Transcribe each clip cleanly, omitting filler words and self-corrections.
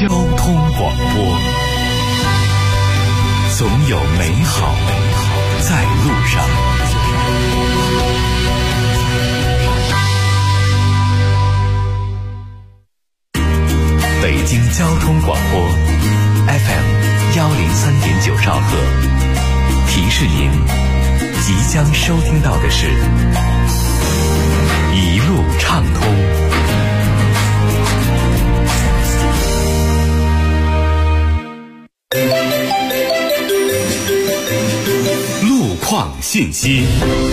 交通广播，总有美好在路上。北京交通广播 FM 103.9兆赫，提示您即将收听到的是一路畅通。路况信息。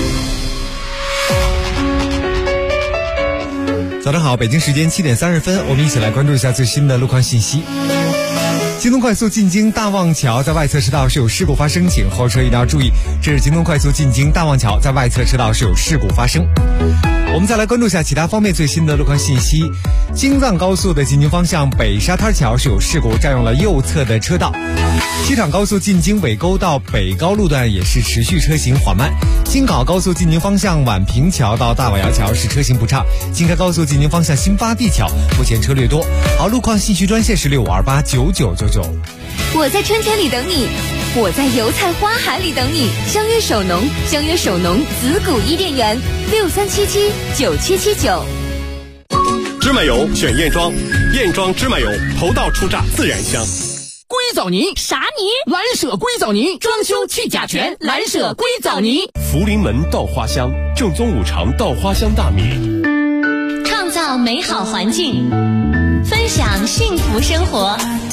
早上好，北京时间7点30分，我们一起来关注一下最新的路况信息。京东快速进京大望桥在外侧车道是有事故发生，请后车一定要注意，这是京东快速进京大望桥在外侧车道是有事故发生。我们再来关注一下其他方面最新的路况信息。京藏高速的进京方向北沙滩桥是有事故，占用了右侧的车道。西厂高速进京尾沟到北高路段也是持续车行缓慢。京考高速进京方向宛平桥到大瓦窑桥是车行不畅。京开高速进京方向新发地桥目前车略多。好，路况信息专线是65289999。 我在春天里等你，我在油菜花海里等你。相约首农，相约首农紫谷伊甸园，63779779。 芝麻油选燕庄，燕庄芝麻油头道出榨自然香。 硅藻泥啥泥？ 蓝舍硅藻泥，装修去甲醛，蓝舍硅藻泥。 福临门稻花香，正宗五常稻花香大米。 创造美好环境，分享幸福生活。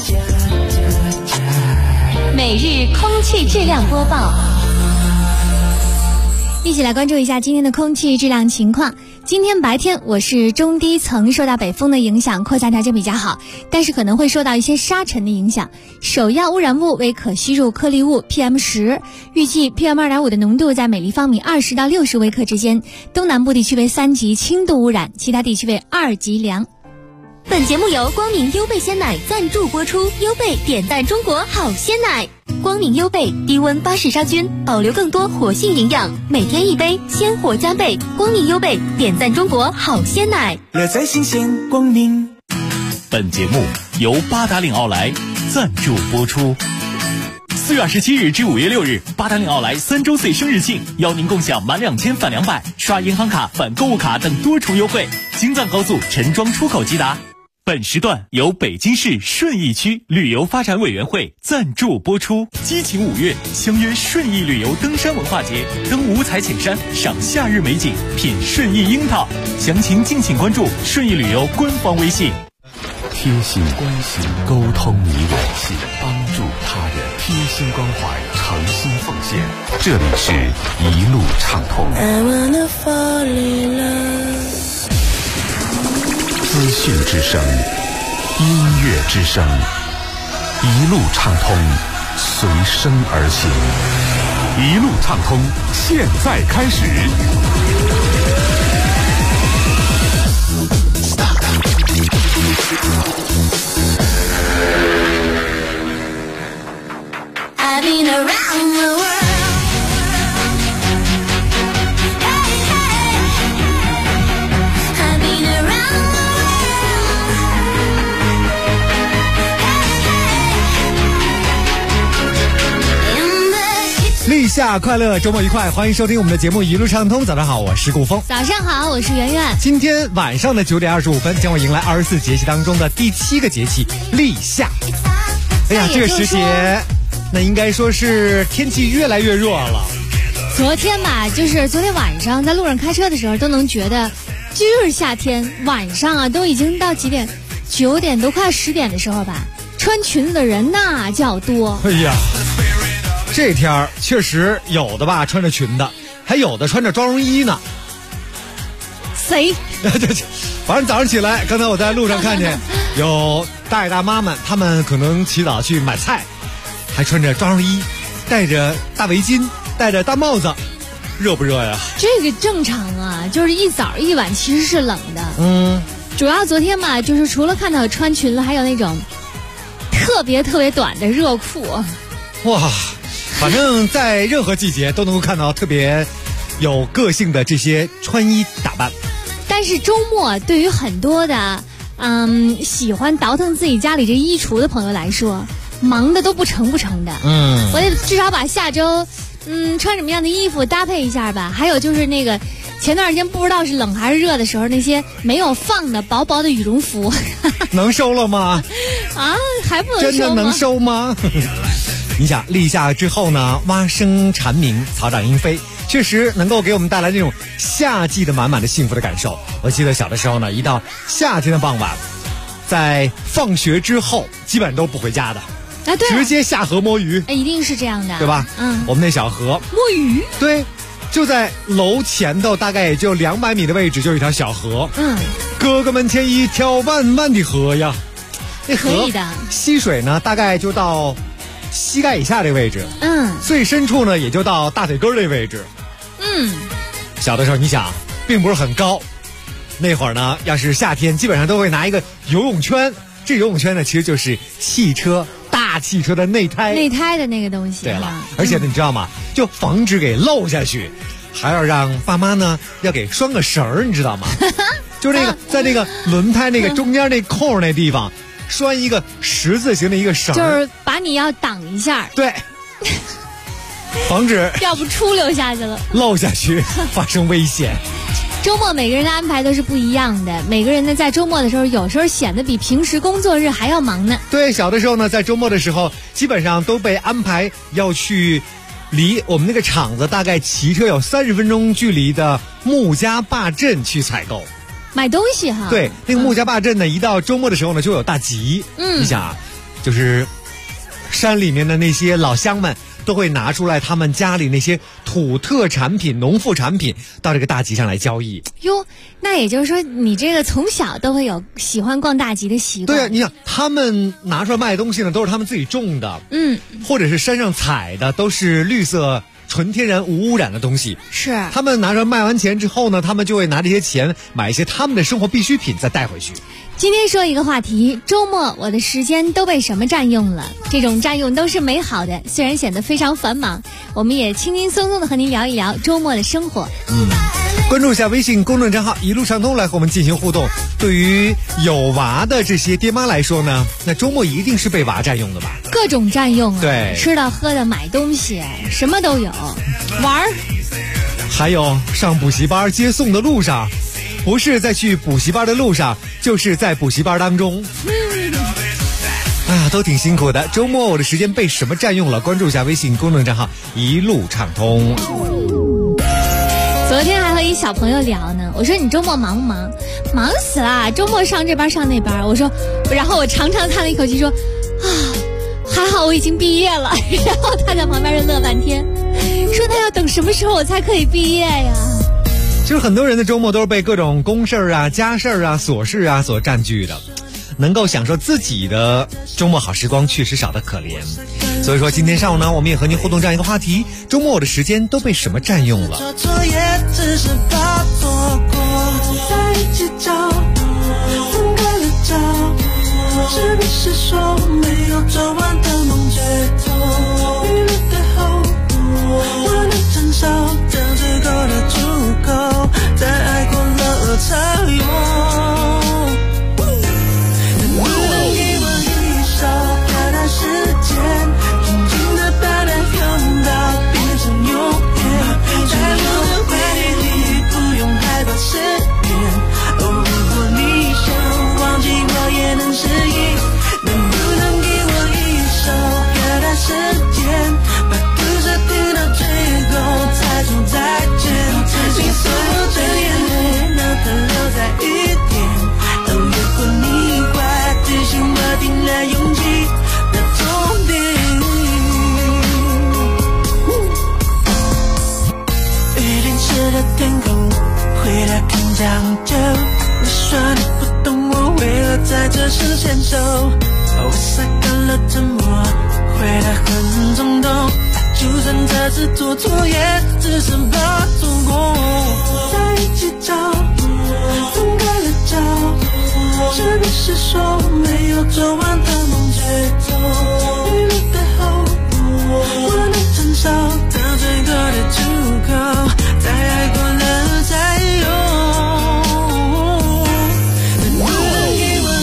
每日空气质量播报， 一起来关注一下今天的空气质量情况。今天白天我是中低层，受到北风的影响，扩散条件比较好，但是可能会受到一些沙尘的影响。首要污染物为可吸入颗粒物 PM10， 预计 PM2.5 的浓度在每立方米20到60微克之间，东南部地区为3级轻度污染，其他地区为2级良。 本节目由光明优贝鲜奶赞助播出，优贝点赞中国好鲜奶。光明优贝低温巴氏杀菌，保留更多活性营养，每天一杯，鲜活加倍。光明优贝点赞中国好鲜奶， 乐在新鲜光明。 本节目由八达岭奥莱赞助播出。4月27日至5月6日，八达岭奥莱3周岁生日庆，邀您共享满2000返200，刷银行卡返购物卡等多重优惠。京藏高速陈庄出口即达。本时段由北京市顺义区旅游发展委员会赞助播出。激情5月，相约顺义旅游登山文化节，登五彩浅山，赏夏日美景，品顺义樱桃。详情敬请关注顺义旅游官方微信。贴心关心，沟通你我，帮助他人，贴心关怀，诚心奉献。这里是一路畅通。资讯之声，音乐之声，一路畅通，随声而行。一路畅通，现在开始。 I've been around the world. 立夏快乐，周末愉快，欢迎收听我们的节目一路畅通。早上好，我是顾峰。 早上好，我是圆圆。 今天晚上的9点25分将会迎来24节气当中的第7个节气立夏。哎呀，这个时节那应该说是天气越来越热了。 昨天晚上在路上开车的时候都能觉得就是夏天，晚上啊都已经到几点，9点都快10点的时候吧，穿裙子的人那叫多。 哎呀，这天儿确实有的吧穿着裙子，还有的穿着妆容衣呢。 谁？ 反正早上起来，刚才我在路上看见有大爷大妈们，他们可能起早去买菜，还穿着妆容衣，戴着大围巾，戴着大帽子，热不热呀？ 这个正常啊，就是一早一晚其实是冷的。主要昨天嘛，就是除了看到穿裙子，还有那种特别短的热裤。 哇，反正在任何季节都能够看到特别有个性的这些穿衣打扮。 但是周末对于很多的喜欢倒腾自己家里这衣橱的朋友来说，忙的都不成的。我得至少把下周穿什么样的衣服搭配一下吧。还有就是那个前段时间不知道是冷还是热的时候，那些没有放的薄薄的羽绒服能收了吗？ 啊，还不能收吗？ 真的能收吗？你想立夏之后呢，蛙声蝉鸣，草长莺飞，确实能够给我们带来那种夏季的满满的幸福的感受。我记得小的时候呢，一到夏天的傍晚，在放学之后基本都不回家的， 对， 直接下河摸鱼， 一定是这样的， 对吧？我们那小河摸鱼， 对，就在楼前头大概也就200米的位置，就有一条小河。哥哥们前一条弯弯的河呀，那河溪水呢，大概就到膝盖以下这个位置，最深处呢也就到大腿根这个位置。小的时候你想并不是很高，那会儿呢要是夏天基本上都会拿一个游泳圈，这游泳圈呢其实就是大汽车的内胎的那个东西。 对了，而且呢你知道吗，就防止给漏下去，还要让爸妈呢要给拴个绳儿，你知道吗？就那个在那个轮胎那个中间那扣那地方拴一个十字形的一个绳， 就是把你要挡一下， 对，防止要不出溜下去了， 漏下去发生危险。 周末每个人的安排都是不一样的，每个人呢在周末的时候，有时候显得比平时工作日还要忙呢。 对，小的时候呢，在周末的时候，基本上都被安排要去离我们那个厂子大概骑车有30分钟距离的穆家坝镇去采购。 买东西哈。 对，那个穆家坝镇呢，一到周末的时候呢，就有大集。你想啊，就是山里面的那些老乡们都会拿出来他们家里那些土特产品、农副产品到这个大集上来交易。 哟，那也就是说，你这个从小都会有喜欢逛大集的习惯。 对啊，你想他们拿出来卖东西呢，都是他们自己种的，或者是山上采的，都是绿色、纯天然、无污染的东西。 是。 他们拿出来卖完钱之后呢，他们就会拿这些钱买一些他们的生活必需品，再带回去。 今天说一个话题，周末我的时间都被什么占用了？这种占用都是美好的，虽然显得非常繁忙，我们也轻轻松松的和您聊一聊周末的生活。 关注一下微信公众账号一路畅通来和我们进行互动。对于有娃的这些爹妈来说呢，那周末一定是被娃占用的吧？ 各种占用啊， 对， 吃的喝的买东西什么都有，玩儿， 还有上补习班接送的路上，不是在去补习班的路上，就是在补习班当中。都挺辛苦的。周末我的时间被什么占用了？关注一下微信公众账号一路畅通。 昨天还和一小朋友聊呢，我说你周末忙不忙？忙死了，周末上这班上那班。然后我长长叹了一口气说，还好我已经毕业了。然后他在旁边就乐半天，说他要等什么时候我才可以毕业呀？ 其实很多人的周末都是被各种公事啊、家事啊、琐事啊所占据的，能够享受自己的周末好时光确实少得可怜。所以说今天上午呢，我们也和您互动这样一个话题，周末我的时间都被什么占用了？ 做也只是怕错过，在一起找，分开了找，是不是说没有做完的梦最多？预留的后我能承受这最后的出口，在爱过了才有。在这时牵手，我晒干了沉默，回来很冲动，就算这次做错，也只是怕错过。在一起找，分开了找，是不是说没有做完的梦最多？预留的后我能承受这最后的出口，在爱过了才有。能不能给我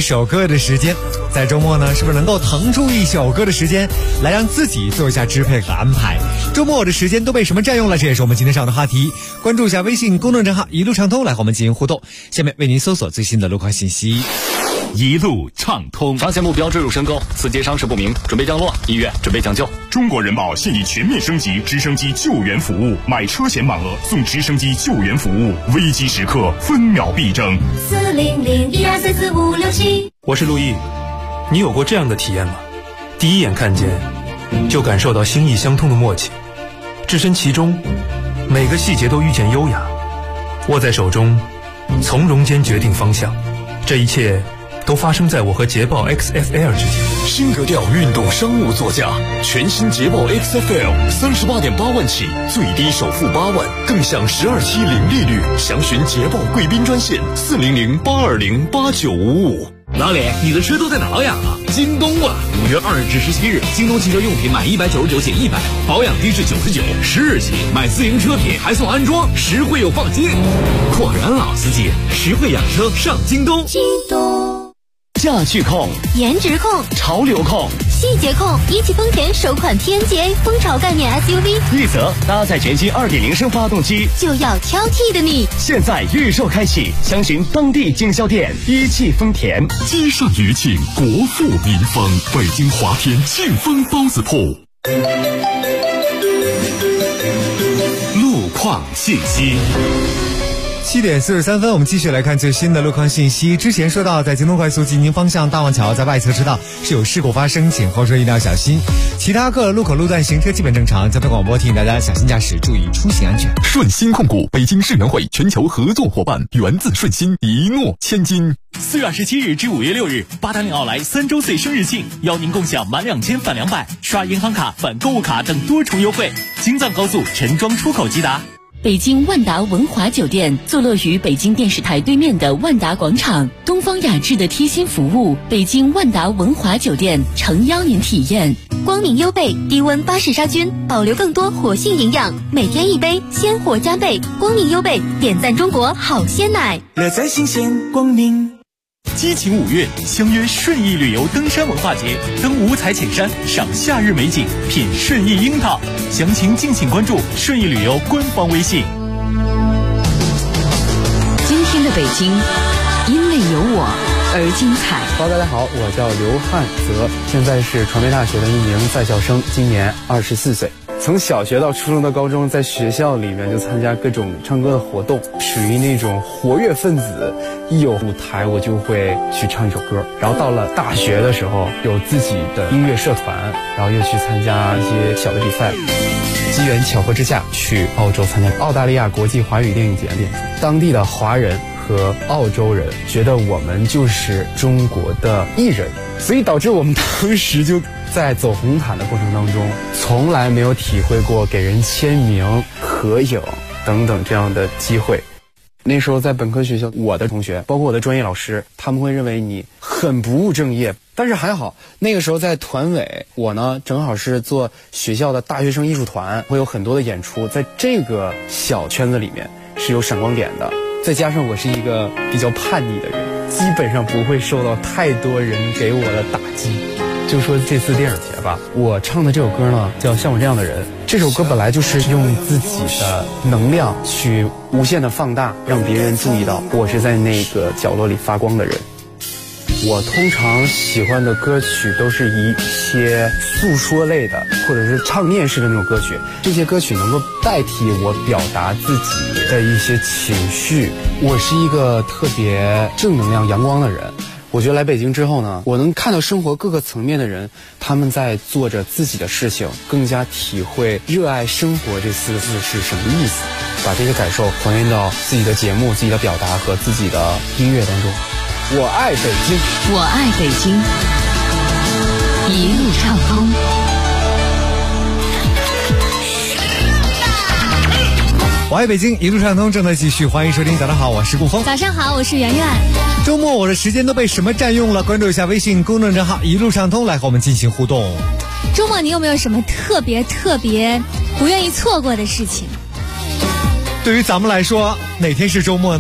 首歌的时间。在周末呢，是不是能够腾出一首歌的时间来让自己做一下支配和安排？周末的时间都被什么占用了？这也是我们今天上的话题。关注一下微信公众账号一路畅通，来和我们进行互动。下面为您搜索最新的路况信息。 一路畅通， 发现目标坠入深沟，司机伤势不明，准备降落，医院准备抢救。 中国人保现已全面升级直升机救援服务，买车险满额送直升机救援服务，危机时刻分秒必争。 400-1244-567。 我是陆毅，你有过这样的体验吗？第一眼看见，就感受到心意相通的默契，置身其中，每个细节都遇见优雅，握在手中，从容间决定方向。这一切都发生在我和捷豹 XFL 之间。 新格调运动商务座驾，全新捷豹 XFL 38.8万起，最低首付8万，更享12期零利率。详询捷豹贵宾专线400-820-8955。 老李，你的车都在哪保养啊？京东啊！5月2日至17日，京东汽车用品满199减100，保养低至99，10日起买自营车品还送安装，实惠又放心。果然老司机，实惠养车上京东。 京东驾趣控、 颜值控、 潮流控、 细节控，一汽丰田首款 TNGA 风潮概念 SUV， 一泽搭载全新2.0升发动机， 就要挑剔的你。 现在预售开启，详询当地经销店。一汽丰田。 积善余庆，国富民丰，北京华天庆丰包子铺。 路况信息。 7点43分，我们继续来看最新的路况信息。之前说到，在京东快速进京方向大望桥在外侧车道是有事故发生，请后车一定要小心。其他各路口路段行车基本正常。交通广播提醒大家小心驾驶，注意出行安全。 顺心控股，北京世园会全球合作伙伴，源自顺心，一诺千金。 4月27日至5月6日，八达岭奥莱3周岁生日庆，邀您共享满2000返200，刷银行卡返购物卡等多重优惠。京藏高速陈庄出口即达。 北京万达文华酒店坐落于北京电视台对面的万达广场，东方雅致的贴心服务，北京万达文华酒店诚邀您体验。 光明优贝低温巴氏杀菌，保留更多活性营养，每天一杯，鲜活加倍。光明优贝点赞中国好鲜奶， 乐在新鲜光明。 激情5月，相约顺义旅游登山文化节，登五彩浅山，赏夏日美景，品顺义樱桃。详情敬请关注顺义旅游官方微信。 今天的北京，因为有我而精彩。 大家好，我叫刘汉泽，现在是传媒大学的一名在校生，今年24岁。从小学到初中到高中，在学校里面就参加各种唱歌的活动，属于那种活跃分子，一有舞台我就会去唱一首歌。然后到了大学的时候，有自己的音乐社团，然后又去参加一些小的比赛。机缘巧合之下，去澳洲参加澳大利亚国际华语电影节演出，当地的华人和澳洲人觉得我们就是中国的艺人，所以导致我们当时就在走红毯的过程当中，从来没有体会过给人签名、合影等等这样的机会。那时候在本科学校，我的同学包括我的专业老师，他们会认为你很不务正业，但是还好那个时候在团委，我呢正好是做学校的大学生艺术团，会有很多的演出，在这个小圈子里面是有闪光点的。再加上我是一个比较叛逆的人，基本上不会受到太多人给我的打击。就说这次电影节吧，我唱的这首歌呢叫《像我这样的人》。这首歌本来就是用自己的能量去无限的放大，让别人注意到我是在那个角落里发光的人。我通常喜欢的歌曲都是一些诉说类的，或者是唱念式的那种歌曲。这些歌曲能够代替我表达自己的一些情绪。我是一个特别正能量、阳光的人。我觉得来北京之后呢，我能看到生活各个层面的人，他们在做着自己的事情，更加体会热爱生活这4个字是什么意思，把这些感受还原到自己的节目、自己的表达和自己的音乐当中。我爱北京， 我爱北京，一路畅通。 我爱北京，一路畅通正在继续，欢迎收听。早上好，我是顾峰。 早上好，我是圆圆。 周末我的时间都被什么占用了？关注一下微信公众账号一路畅通，来和我们进行互动。 周末你有没有什么特别不愿意错过的事情？ 对于咱们来说，哪天是周末呢？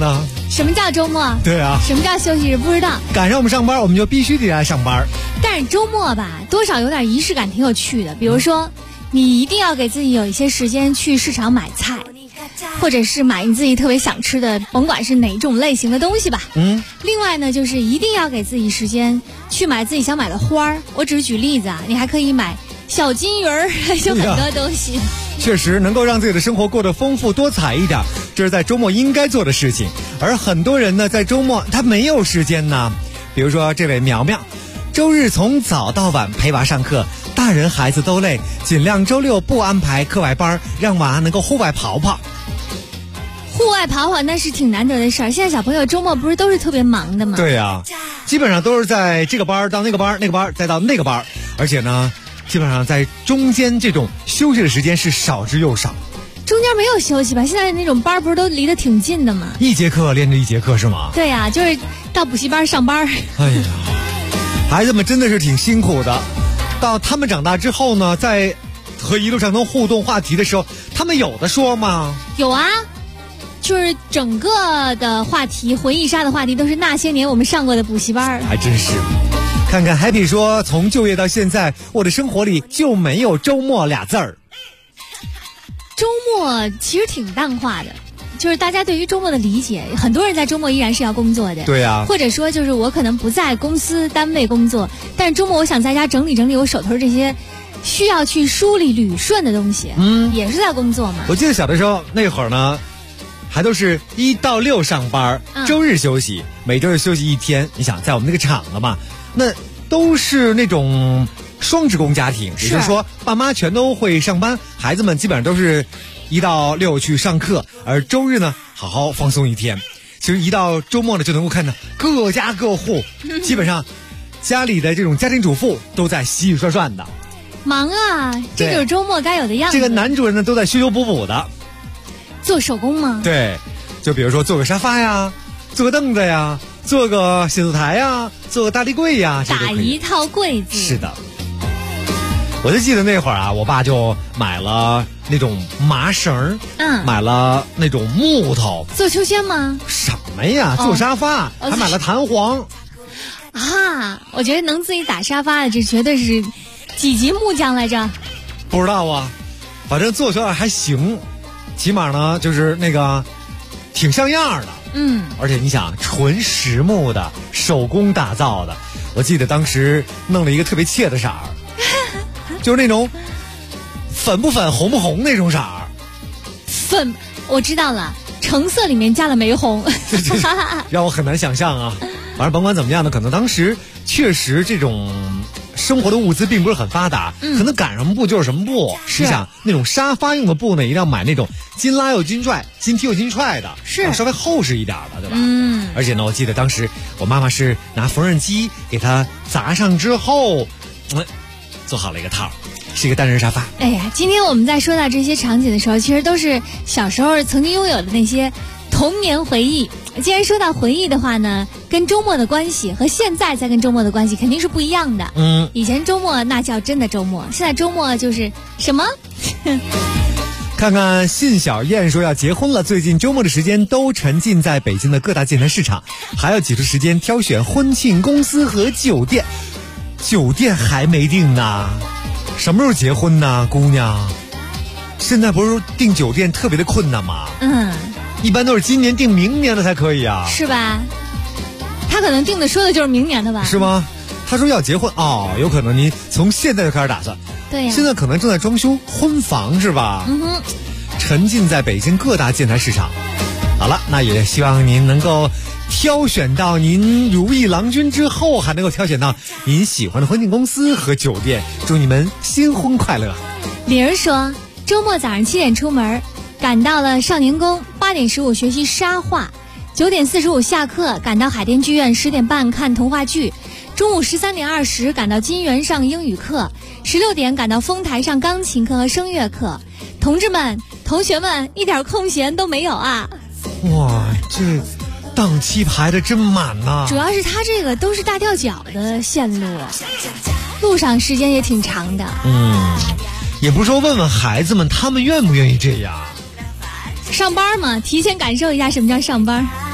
什么叫周末？ 对啊， 什么叫休息日？不知道。 赶上我们上班，我们就必须得来上班。 但是周末吧，多少有点仪式感，挺有趣的。比如说，你一定要给自己有一些时间去市场买菜，或者是买你自己特别想吃的，甭管是哪种类型的东西吧。另外呢，就是一定要给自己时间去买自己想买的花儿。我只是举例子啊，你还可以买小金鱼儿，有很多东西。 确实能够让自己的生活过得丰富多彩一点，这是在周末应该做的事情。而很多人呢，在周末他没有时间呢。比如说这位苗苗，周日从早到晚陪娃上课，大人孩子都累，尽量周六不安排课外班，让娃能够户外跑跑。 户外跑跑那是挺难得的事儿。现在小朋友周末不是都是特别忙的吗？ 对呀，基本上都是在这个班到那个班，那个班再到那个班，而且呢，基本上在中间这种休息的时间是少之又少。 中间没有休息吧？现在那种班不是都离得挺近的吗？ 一节课连着一节课是吗？ 对呀，就是到补习班上班。 哎呀，孩子们真的是挺辛苦的。到他们长大之后呢，在和一路上都互动话题的时候，他们有的说吗？ 有啊，就是整个的话题，回忆杀的话题都是那些年我们上过的补习班。 还真是。看看 Happy 说，从就业到现在，我的生活里就没有周末俩字儿。 周末其实挺淡化的，就是大家对于周末的理解，很多人在周末依然是要工作的。 对啊， 或者说就是我可能不在公司单位工作，但是周末我想在家整理整理我手头这些需要去梳理捋顺的东西，也是在工作嘛。 我记得小的时候那会儿呢，还都是1到6上班，周日休息，每周日休息1天。你想在我们那个厂子嘛，那都是那种双职工家庭，也就是说爸妈全都会上班，孩子们基本上都是1到6去上课，而周日呢好好放松1天。其实一到周末呢，就能够看到各家各户基本上家里的这种家庭主妇都在洗洗涮涮的， 忙啊，这就是周末该有的样子。 这个男主人呢都在修修补补的， 做手工吗？ 对，就比如说做个沙发呀，做个凳子呀，做个写字台呀，做个大立柜呀， 打一套柜子。 是的，我就记得那会儿啊，我爸就买了那种麻绳，买了那种木头。 做秋千吗？ 什么呀，做沙发，还买了弹簧。 啊，我觉得能自己打沙发的，这绝对是几级木匠来着？ 不知道啊，反正做起来还行，起码呢就是那个挺像样的。而且你想，纯实木的，手工打造的，我记得当时弄了一个特别切的色儿，就是那种粉不粉红不红那种色儿。 粉，我知道了，橙色里面加了玫红， 让我很难想象啊。反正甭管怎么样呢，可能当时确实这种生活的物资并不是很发达，可能赶什么布就是什么布。你想那种沙发用的布呢，一定要买那种筋拉又筋拽，筋提又筋踹的， 是稍微厚实一点的，对吧？而且呢，我记得当时我妈妈是拿缝纫机给它砸上之后，做好了一个套，是一个单人沙发。 哎呀，今天我们在说到这些场景的时候，其实都是小时候曾经拥有的那些童年回忆。既然说到回忆的话呢，跟周末的关系和现在在跟周末的关系肯定是不一样的。以前周末那叫真的周末，现在周末就是什么？ 看看信小燕说要结婚了，最近周末的时间都沉浸在北京的各大建材市场，还要挤出时间挑选婚庆公司和酒店。酒店还没定呢，什么时候结婚呢，姑娘？现在不是订酒店特别的困难吗？一般都是今年订明年的才可以啊， 是吧？他可能订的说的就是明年的吧？ 是吗？他说要结婚有可能您从现在就开始打算。 对呀， 现在可能正在装修婚房是吧？沉浸在北京各大建材市场。好了，那也希望您能够挑选到您如意郎君之后，还能够挑选到您喜欢的婚庆公司和酒店。祝你们新婚快乐。 李儿说，周末早上7点出门，赶到了少年宫，8点15学习沙画，9点45下课，赶到海淀剧院，10点半看童话剧，中午13点20赶到金源上英语课，16点赶到丰台上钢琴课和声乐课。同志们、同学们，一点空闲都没有啊！ 哇，这档期排得真满呐！ 主要是他这个都是大吊脚的线路，路上时间也挺长的。 也不是说问问孩子们他们愿不愿意这样。 上班嘛，提前感受一下什么叫上班。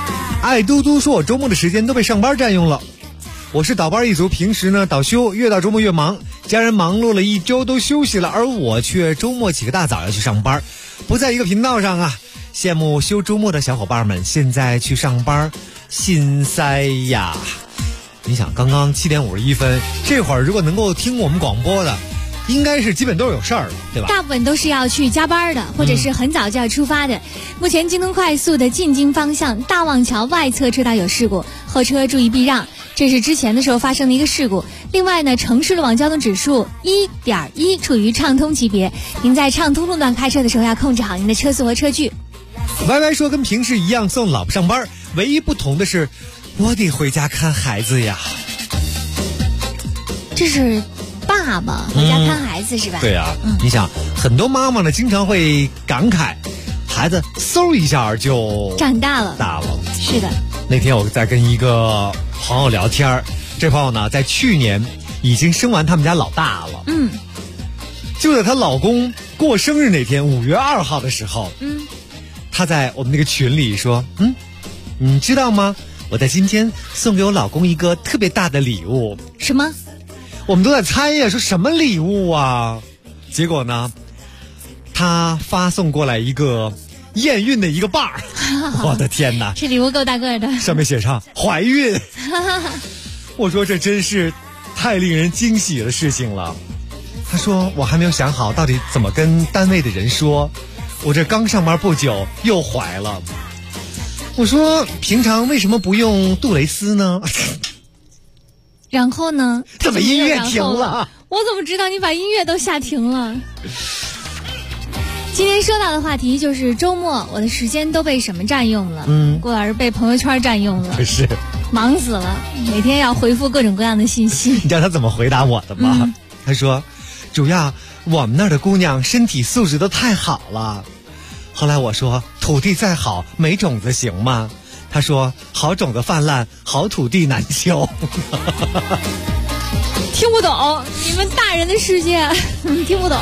爱嘟嘟说我周末的时间都被上班占用了。我是倒班一族，平时呢倒休，越到周末越忙，家人忙碌了一周都休息了，而我却周末起个大早要去上班，不在一个频道上啊。羡慕休周末的小伙伴们，现在去上班心塞呀。你想刚刚7点51分，这会儿如果能够听我们广播的，应该是基本都是有事儿了，对吧？ 大部分都是要去加班的，或者是很早就要出发的。目前京东快速的进京方向大望桥外侧车道有事故，后车注意避让，这是之前的时候发生的一个事故。另外呢，城市路网交通指数 1.1 处于畅通级别，您在畅通路段开车的时候要控制好您的车速和车距。 歪歪说跟平时一样送老婆上班，唯一不同的是我得回家看孩子呀。 这是爸爸回家看孩子是吧？ 对啊，你想很多妈妈呢经常会感慨，孩子嗖一下就长大了。是的。 那天我在跟一个朋友聊天，这朋友呢在去年已经生完他们家老大了。就在她老公过生日那天5月2号的时候，她在我们那个群里说，你知道吗？我在今天送给我老公一个特别大的礼物。 什么？ 我们都在猜呀，说什么礼物啊？结果呢，他发送过来一个验孕的一个棒儿，我的天哪！ 这礼物够大个的， 上面写上怀孕。我说这真是太令人惊喜的事情了。他说我还没有想好到底怎么跟单位的人说，我这刚上班不久又怀了。我说平常为什么不用杜蕾斯呢？ 然后呢？ 怎么音乐停了？ 我怎么知道你把音乐都下停了？今天说到的话题就是周末我的时间都被什么占用了？郭老师被朋友圈占用了， 是忙死了，每天要回复各种各样的信息。 你知道他怎么回答我的吗？他说主要我们那儿的姑娘身体素质都太好了。后来我说土地再好没种子行吗？他说好种子泛滥，好土地难求。 听不懂，你们大人的世界听不懂。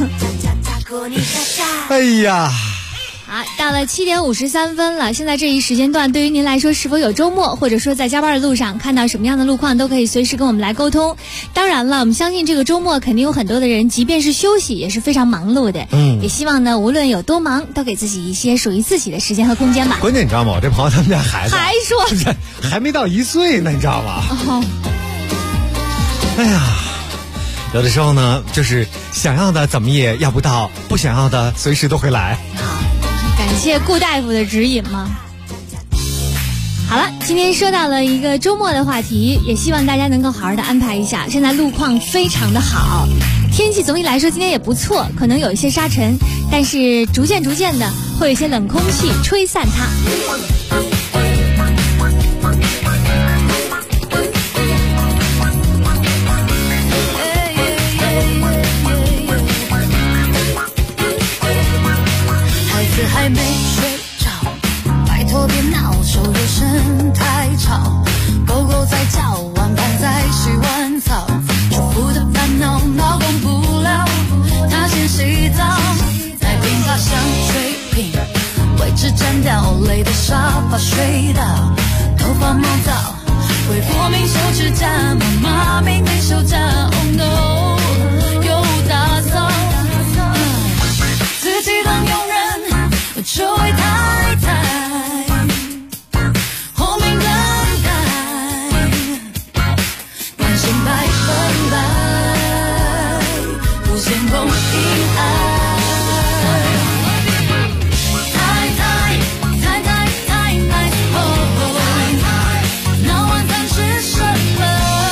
哎呀， 好，到了7点53分了。现在这一时间段，对于您来说，是否有周末，或者说在加班的路上看到什么样的路况，都可以随时跟我们来沟通。当然了，我们相信这个周末肯定有很多的人，即便是休息，也是非常忙碌的。也希望呢，无论有多忙，都给自己一些属于自己的时间和空间吧。 关键你知道吗？我这朋友他们家孩子还说还没到1岁呢，你知道吗？哎呀，有的时候呢，就是想要的怎么也要不到，不想要的随时都会来。 感谢顾大夫的指引吗？好了，今天说到了一个周末的话题，也希望大家能够好好的安排一下。现在路况非常的好，天气总体来说今天也不错，可能有一些沙尘，但是逐渐的会有一些冷空气吹散它。 还没睡着，拜托别闹，手有声太吵，狗狗在叫，碗盘在洗碗草，重复的烦恼，脑供不了，他先洗澡，奶瓶爬上水瓶，位置占掉，累的沙发睡倒，头发毛躁，恢复明手指甲，妈妈明明休假 ，Oh no， 又打扫，自己当佣人。这位太太，后面等待，感情百分百，无限供应爱。那晚饭吃什么？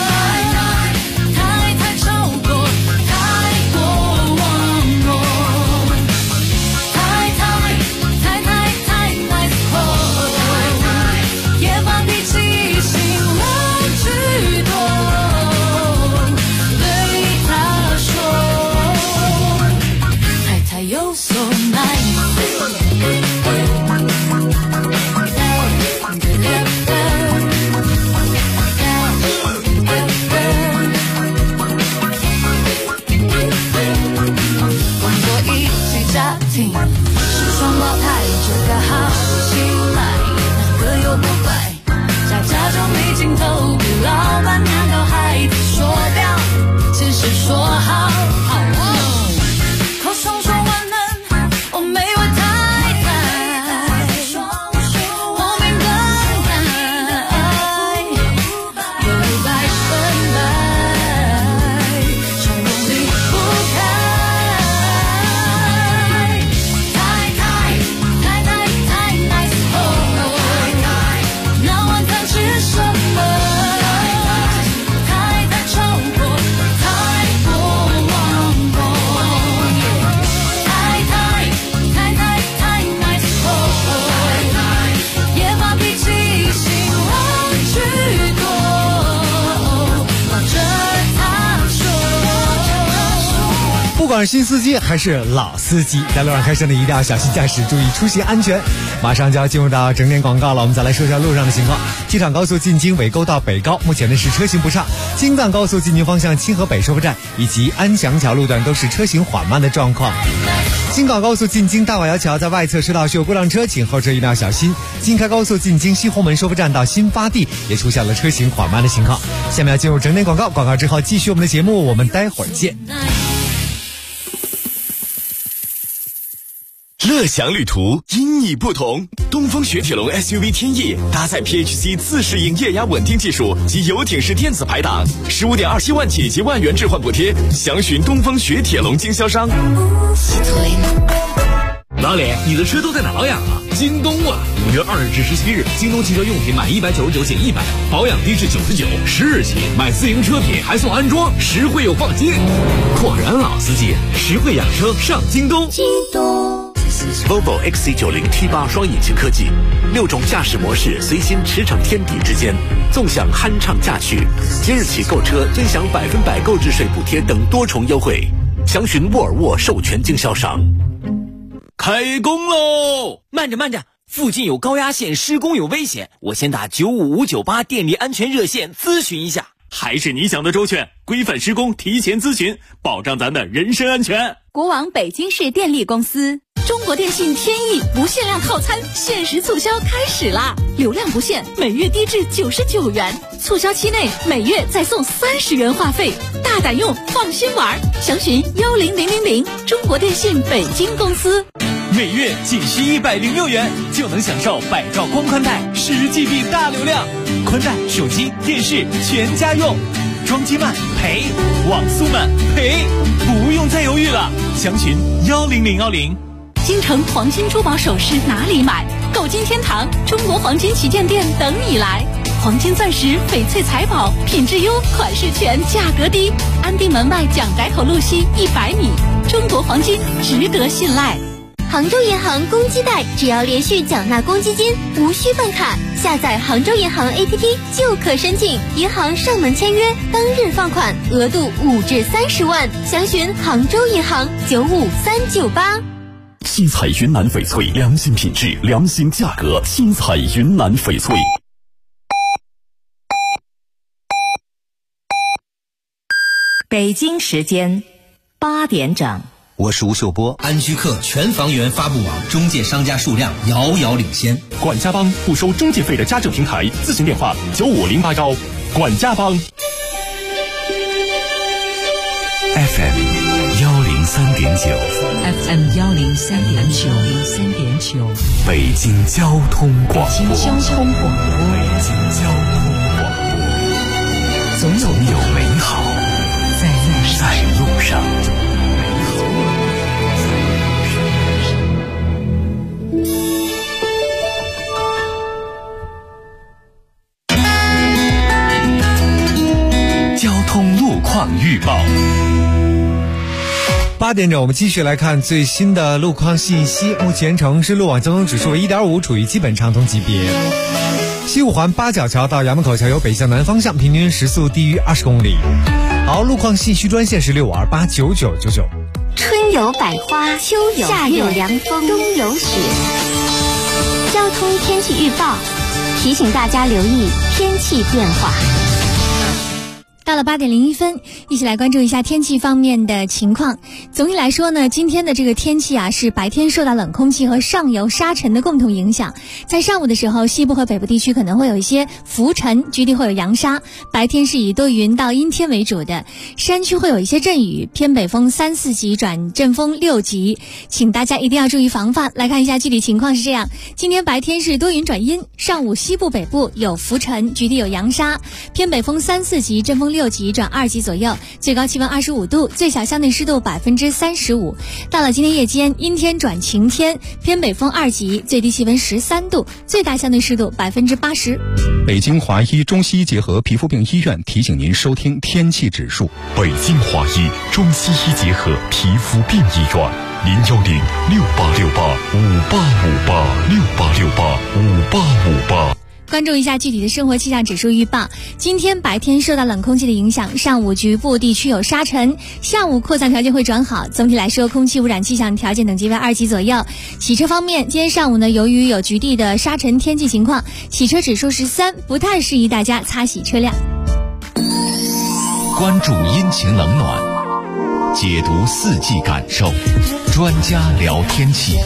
太太超过，太过忘我。太太管是新司机还是老司机，在路上开车呢，一定要小心驾驶，注意出行安全。马上就要进入到整点广告了，我们再来说一下路上的情况。机场高速进京尾沟到北高，目前呢是车行不畅；京藏高速进京方向清河北收费站以及安祥桥路段都是车行缓慢的状况。京港高速进京大瓦窑桥在外侧车道是有过辆车，请后车一定要小心。京开高速进京西红门收费站到新发地也出现了车行缓慢的情况。下面要进入整点广告，广告之后继续我们的节目，我们待会儿见。 乐享旅途因你不同，东风雪铁龙 SUV 天翼搭载 PHC 自适应液压稳定技术及游艇式电子排档，15.27万起及万元置换补贴，详询东风雪铁龙经销商。 老李，你的车都在哪保养啊？京东啊！5月2日至17日，京东汽车用品满199减100，保养低至99，10日起买自行车品还送安装，实惠又放心。果然老司机，实惠养车上京东。 京东。 Volvo XC90 T8 双引擎科技，6种驾驶模式随心驰骋天地之间，纵享酣畅驾趣。即日起购车尊享100%购置税补贴等多重优惠，详询沃尔沃授权经销商。 开工喽！慢着，附近有高压线，施工有危险，我先打95598电力安全热线咨询一下。还是你想的周全，规范施工，提前咨询，保障咱的人身安全。 国网北京市电力公司。中国电信天翼不限量套餐限时促销开始啦！流量不限，每月低至99元，促销期内每月再送30元话费，大胆用，放心玩。详询10000，中国电信北京公司。 每月仅需106元就能享受百兆光宽带10GB 大流量，宽带、手机、电视全家用，装机慢赔，网速慢赔，不用再犹豫了，详询10010。 京城黄金珠宝首饰哪里买？购金天堂中国黄金旗舰店等你来。黄金钻石、翡翠财宝，品质优，款式全，价格低。安定门外蒋宅口路西100米，中国黄金值得信赖。 杭州银行公积贷，只要连续缴纳公积金，无需办卡，下载杭州银行 APP 就可申请，银行上门签约，当日放款，额度5至30万。详询杭州银行95398。 新彩云南翡翠，良心品质，良心价格。新彩云南翡翠。 北京时间8点整。 我是吴秀波。安居客全房源发布网中介商家数量遥遥领先。 管家帮不收中介费的家政平台，咨询电话95081。管家帮。 FM 103.9，FM 103.9， 北京交通广播， 北京交通广播， 总有美好在路上。交通路况预报。 8点整，我们继续来看最新的路况信息。目前城市路网交通指数为 1.5， 处于基本畅通级别。西五环八角桥到衙门口桥由北向南方向，平均时速低于20公里。好，路况信息专线是6289999。 春有百花，秋有夏有凉风，冬有雪。交通天气预报提醒大家留意天气变化。 到了8点01分，一起来关注一下天气方面的情况。总体来说呢，今天的这个天气啊，是白天受到冷空气和上游沙尘的共同影响。在上午的时候，西部和北部地区可能会有一些浮尘，局地会有扬沙。白天是以多云到阴天为主的，山区会有一些阵雨，偏北风3、4级转阵风6级，请大家一定要注意防范。来看一下具体情况是这样：今天白天是多云转阴，上午西部北部有浮尘，局地有扬沙，偏北风3、4级，阵风6级转2级左右，最高气温25度，最小相对湿度35%。到了今天夜间，阴天转晴天，偏北风2级，最低气温13度，最大相对湿度80%。 北京华医中西医结合皮肤病医院提醒您收听天气指数。 北京华医中西医结合皮肤病医院，01068685858，68685858。 关注一下具体的生活气象指数预报。今天白天受到冷空气的影响，上午局部地区有沙尘，下午扩散条件会转好。总体来说，空气污染气象条件等级为2级左右。洗车方面，今天上午呢，由于有局地的沙尘天气情况，洗车指数是3，不太适宜大家擦洗车辆。 关注阴晴冷暖，解读四季感受，专家聊天气。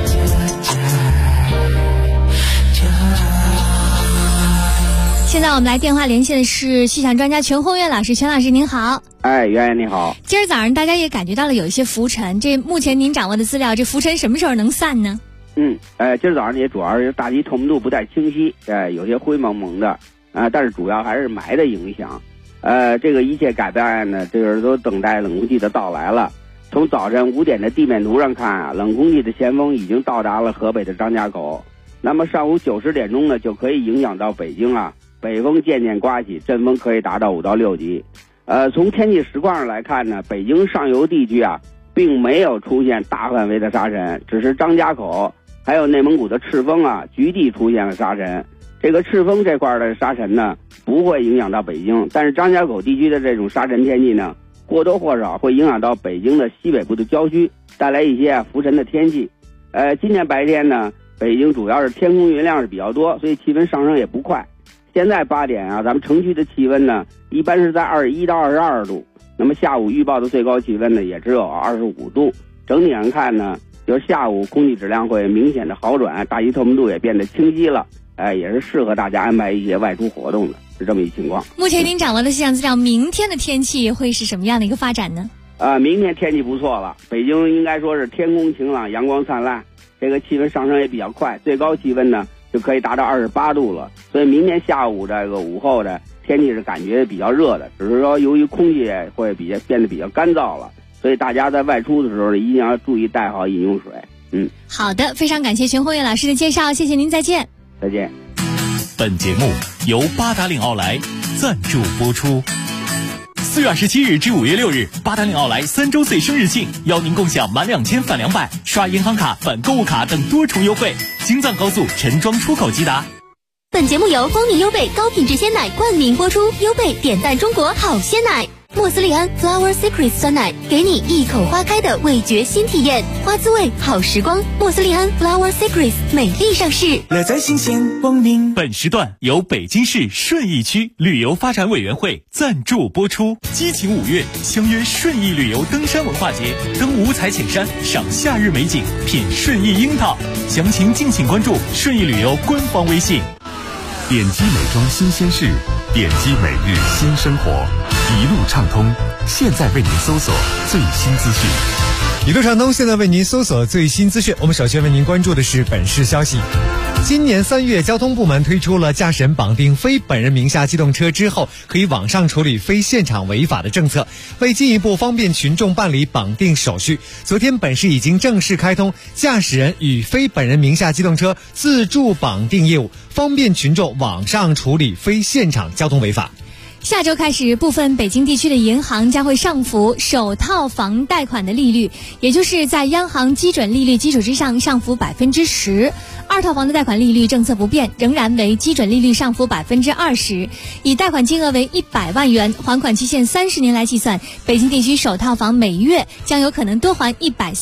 现在我们来电话连线的是气象专家全红月老师，全老师您好。 袁袁你好。 今儿早上大家也感觉到了有一些浮尘，这目前您掌握的资料，这浮尘什么时候能散呢？ 今儿早上也主要是大气透明度不太清晰，有些灰蒙蒙的，但是主要还是霾的影响。这个一切改变呢，这个都等待冷空气的到来了。从早晨5点的地面图上看啊，冷空气的前锋已经到达了河北的张家口。那么上午9、10点钟呢，就可以影响到北京啊。北风渐渐刮起，阵风可以达到5到6级。从天气实况上来看呢，北京上游地区啊，并没有出现大范围的沙尘，只是张家口还有内蒙古的赤峰啊，局地出现了沙尘。这个赤峰这块的沙尘呢，不会影响到北京，但是张家口地区的这种沙尘天气呢，或多或少会影响到北京的西北部的郊区，带来一些浮尘的天气。今天白天呢，北京主要是天空云量是比较多，所以气温上升也不快。现在8点啊，咱们城区的气温呢，一般是在21到22度。那么下午预报的最高气温呢，也只有25度。整体上看呢，就是下午空气质量会明显的好转，大气透明度也变得清晰了，也是适合大家安排一些外出活动的，是这么一情况。 目前您掌握的气象资料，明天的天气会是什么样的一个发展呢？ 明天天气不错了，北京应该说是天空晴朗，阳光灿烂，这个气温上升也比较快，最高气温呢就可以达到28度了。所以明天下午这个午后的天气是感觉比较热的，只是说由于空气会变得比较干燥了，所以大家在外出的时候一定要注意带好饮用水。 好的，非常感谢全红月老师的介绍，谢谢您，再见。 再见。 本节目由八达岭奥莱赞助播出。4月27日至5月6日，八达岭奥莱3周岁生日庆，邀您共享满2000返200，刷银行卡、返购物卡等多重优惠。京藏高速陈庄出口即达。 本节目由光明优贝高品质鲜奶冠名播出，优贝点赞中国好鲜奶。莫斯利安 Flower Secrets 酸奶，给你一口花开的味觉新体验，花滋味好时光。莫斯利安 Flower Secrets 美丽上市， 乐在新鲜光明。 本时段由北京市顺义区旅游发展委员会赞助播出。激情5月，相约顺义旅游登山文化节，登五彩浅山，赏夏日美景，品顺义樱桃。详情敬请关注顺义旅游官方微信。 点击美妆新鲜事，点击每日新生活，一路畅通，现在为您搜索最新资讯。 一路畅通，现在为您搜索最新资讯。我们首先为您关注的是本市消息。今年3月，交通部门推出了驾驶人绑定非本人名下机动车之后，可以网上处理非现场违法的政策。为进一步方便群众办理绑定手续，昨天本市已经正式开通驾驶人与非本人名下机动车自助绑定业务，方便群众网上处理非现场交通违法。 下周开始，部分北京地区的银行将会上浮首套房贷款的利率，也就是在央行基准利率基础之上上浮10%。二套房的贷款利率政策不变，仍然为基准利率上浮20%，以贷款金额为100万元，还款期限30年来计算，北京地区首套房每月将有可能多还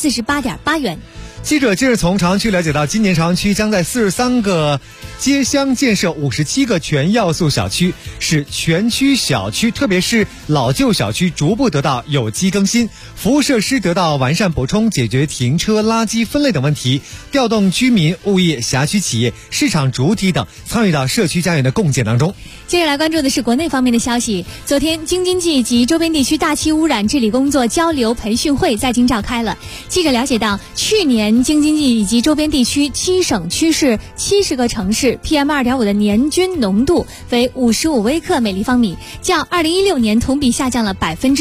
148.8元。 记者近日从朝阳区了解到，今年朝阳区将在43个街乡建设57个全要素小区，使全区小区特别是老旧小区逐步得到有机更新，服务设施得到完善补充，解决停车、垃圾分类等问题，调动居民、物业、辖区企业、市场主体等参与到社区家园的共建当中。 接着来关注的是国内方面的消息。昨天，京津冀及周边地区大气污染治理工作交流培训会在京召开了。记者了解到，去年京津冀以及周边地区7省区市70个城市 PM2.5 的年均浓度为55微克每立方米，较2016年同比下降了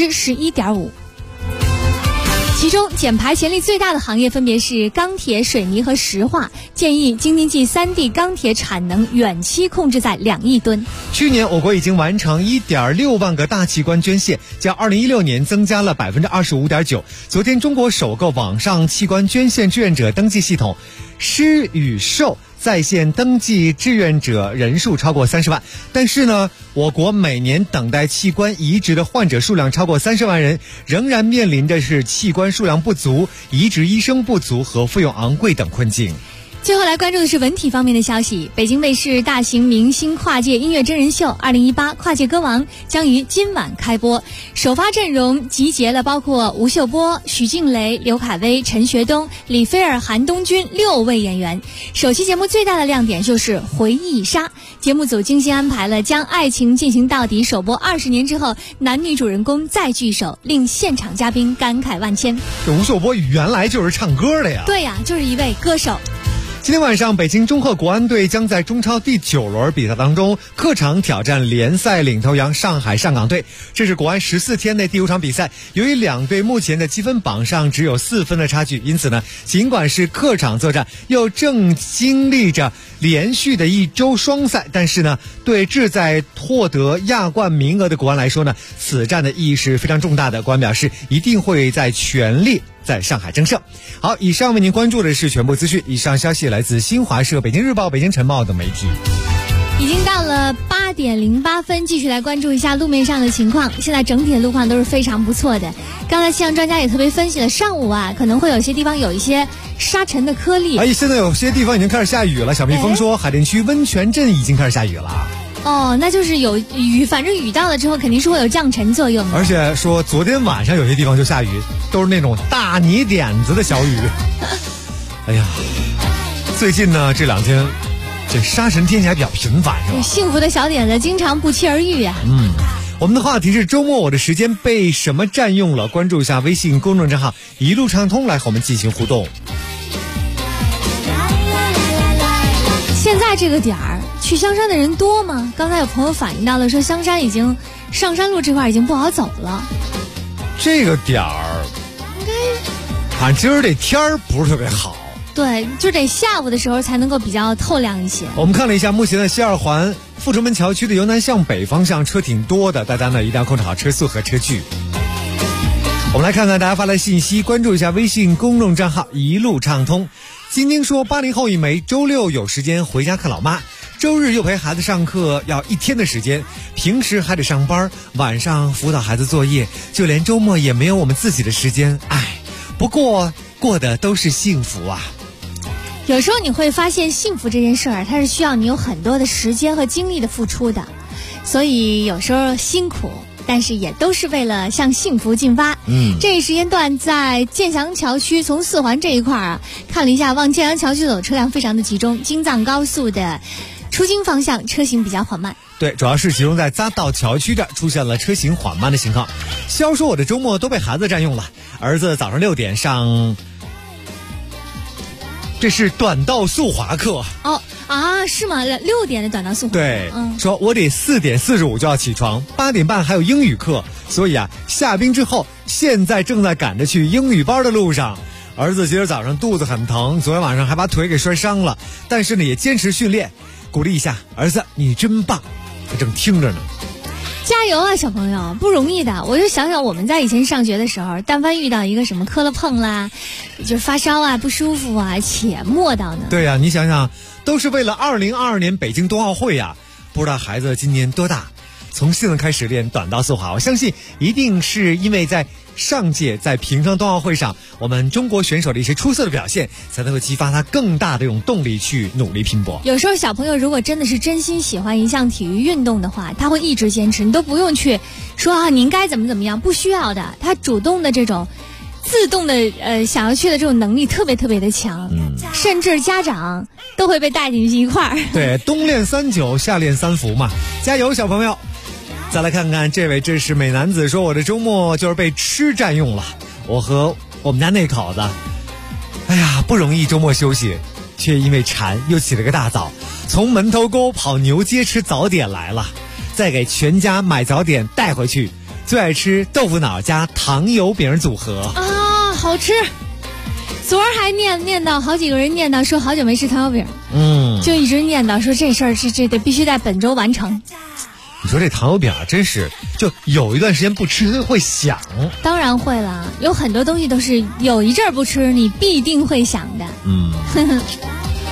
11.5%。其中减排潜力最大的行业分别是钢铁、水泥和石化，建议京津冀3地钢铁产能远期控制在2亿吨。 去年我国已经完成1.6万个大器官捐献，较2016年增加了25.9%。昨天，中国首个网上器官捐献志愿者登记系统施与受在线登记志愿者人数超过30万，但是呢，我国每年等待器官移植的患者数量超过30万人，仍然面临的是器官数量不足、移植医生不足和费用昂贵等困境。 最后来关注的是文体方面的消息。北京卫视大型明星跨界音乐真人秀2018跨界歌王将于今晚开播，首发阵容集结了包括吴秀波、许静蕾、刘恺威、陈学冬、李菲儿、韩东君6位演员。首期节目最大的亮点就是回忆杀，节目组精心安排了将爱情进行到底首播20年之后，男女主人公再聚首，令现场嘉宾感慨万千。 这吴秀波原来就是唱歌的呀。 对呀，就是一位歌手。 今天晚上，北京中赫国安队将在中超第9轮比赛当中客场挑战联赛领头羊上海上港队。这是国安14天内第5场比赛。由于两队目前的积分榜上只有4分的差距，因此呢，尽管是客场作战，又正经历着连续的1周双赛，但是呢，对志在获得亚冠名额的国安来说呢，此战的意义是非常重大的。国安表示一定会在全力在上海争胜。好，以上为您关注的是全部资讯。以上消息来自新华社、北京日报、北京晨报等媒体。 已经到了8点08分，继续来关注一下路面上的情况。现在整体的路况都是非常不错的。刚才气象专家也特别分析了，上午可能会有些地方有一些沙尘的颗粒。 现在有些地方已经开始下雨了。小蜜蜂说，海淀区温泉镇已经开始下雨了。 哦，那就是有雨，反正雨到了之后肯定是会有降尘作用的。 而且说昨天晚上有些地方就下雨，都是那种大泥点子的小雨。哎呀，最近呢这2天这沙尘天气还比较频繁，是吧？ 幸福的小点子经常不期而遇啊。 我们的话题是周末我的时间被什么占用了？关注一下微信公众账号一路畅通来和我们进行互动。 现在这个点儿去香山的人多吗？刚才有朋友反映到了，说香山已经上山路这块已经不好走了。 这个点儿应该，反正今儿这天儿不是特别好。 对，就得下午的时候才能够比较透亮一些。 我们看了一下，目前的西二环阜成门桥区的由南向北方向车挺多的，大家呢一定要控制好车速和车距。我们来看看大家发来信息，关注一下微信公众账号一路畅通。晶晶说，80后一枚，周6有时间回家看老妈，周日又陪孩子上课，要1天的时间，平时还得上班，晚上辅导孩子作业，就连周末也没有我们自己的时间。不过过的都是幸福啊。 有时候你会发现，幸福这件事儿，它是需要你有很多的时间和精力的付出的，所以有时候辛苦，但是也都是为了向幸福进发。这一时间段在建祥桥区，从4环这一块看了一下，往建祥桥区走车辆非常的集中，京藏高速的出京方向车行比较缓慢。 对，主要是集中在匝道桥区这儿出现了车行缓慢的情况。肖说，我的周末都被孩子占用了，儿子早上6点上，这是短道速滑课。 是吗？6点的短道速滑。 对，说我得4点45就要起床，8点半还有英语课，所以下冰之后，现在正在赶着去英语班的路上。儿子今儿早上肚子很疼，昨天晚上还把腿给摔伤了，但是呢也坚持训练，鼓励一下儿子，你真棒。他正听着呢。 加油啊，小朋友，不容易的。我就想想我们在以前上学的时候，但凡遇到一个什么磕了碰啦，就是发烧不舒服且莫到呢。 对呀，你想想，都是为了2022年北京冬奥会呀。不知道孩子今年多大，从现在开始练短道速滑，我相信一定是因为在上届在平昌冬奥会上，我们中国选手的一些出色的表现，才能够激发他更大的这种动力去努力拼搏。 有时候小朋友如果真的是真心喜欢一项体育运动的话，他会一直坚持，你都不用去说你应该怎么样，不需要的，他主动的这种自动的想要去的这种能力特别特别的强，甚至家长都会被带进去一块儿。 对，冬练3九，夏练3伏嘛，加油小朋友。再来看看这位知识美男子说，我的周末就是被吃占用了，我和我们家那口子不容易周末休息，却因为馋又起了个大早，从门头沟跑牛街吃早点来了，再给全家买早点带回去，最爱吃豆腐脑加糖油饼组合好吃。昨儿还念叨好几个人念叨说好久没吃糖油饼，就一直念叨说这事儿这得必须在本周完成。 你说这糖油饼真是，就有一段时间不吃会想。 当然会了，有很多东西都是有一阵儿不吃你必定会想的。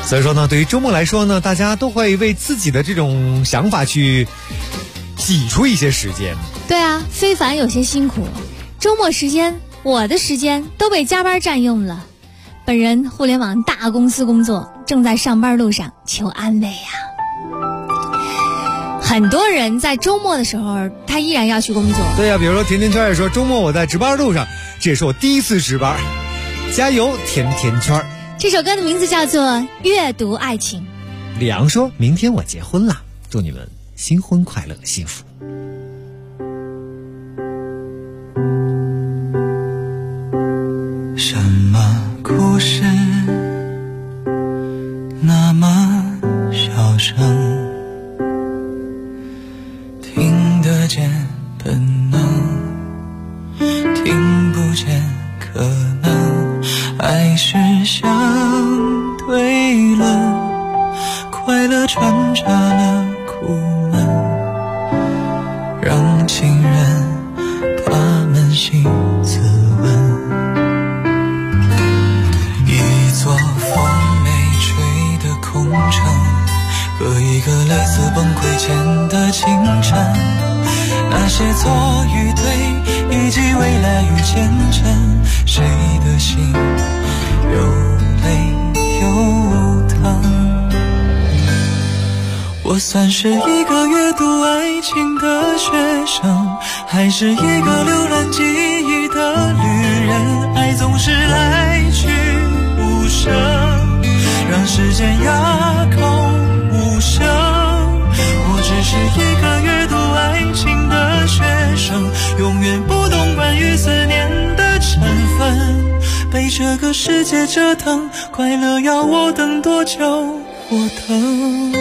所以说呢，对于周末来说呢，大家都会为自己的这种想法去挤出一些时间。 对啊，非凡有些辛苦，周末时间，我的时间都被加班占用了。本人互联网大公司工作，正在上班路上，求安慰呀。很多人在周末的时候，他依然要去工作。 对呀，比如说甜甜圈也说，周末我在值班路上，这也是我第一次值班，加油，甜甜圈。 这首歌的名字叫做《阅读爱情》。 李阳说，明天我结婚了，祝你们新婚快乐幸福。 什么故事那么小声，听得见本能，听不见可能，爱是相对论，快乐穿插了苦闷，让情人把扪心自问。一座风没吹的空城，和一个类似崩溃前的清晨，那些错与对以及未来与前程，谁的心有泪有疼。我算是一个阅读爱情的学生，还是一个浏览记忆的旅人，爱总是来去无声，让时间哑口无声。我只是一个阅读爱情的学生，永远不懂关于思念的成分，被这个世界折腾，快乐要我等多久我等。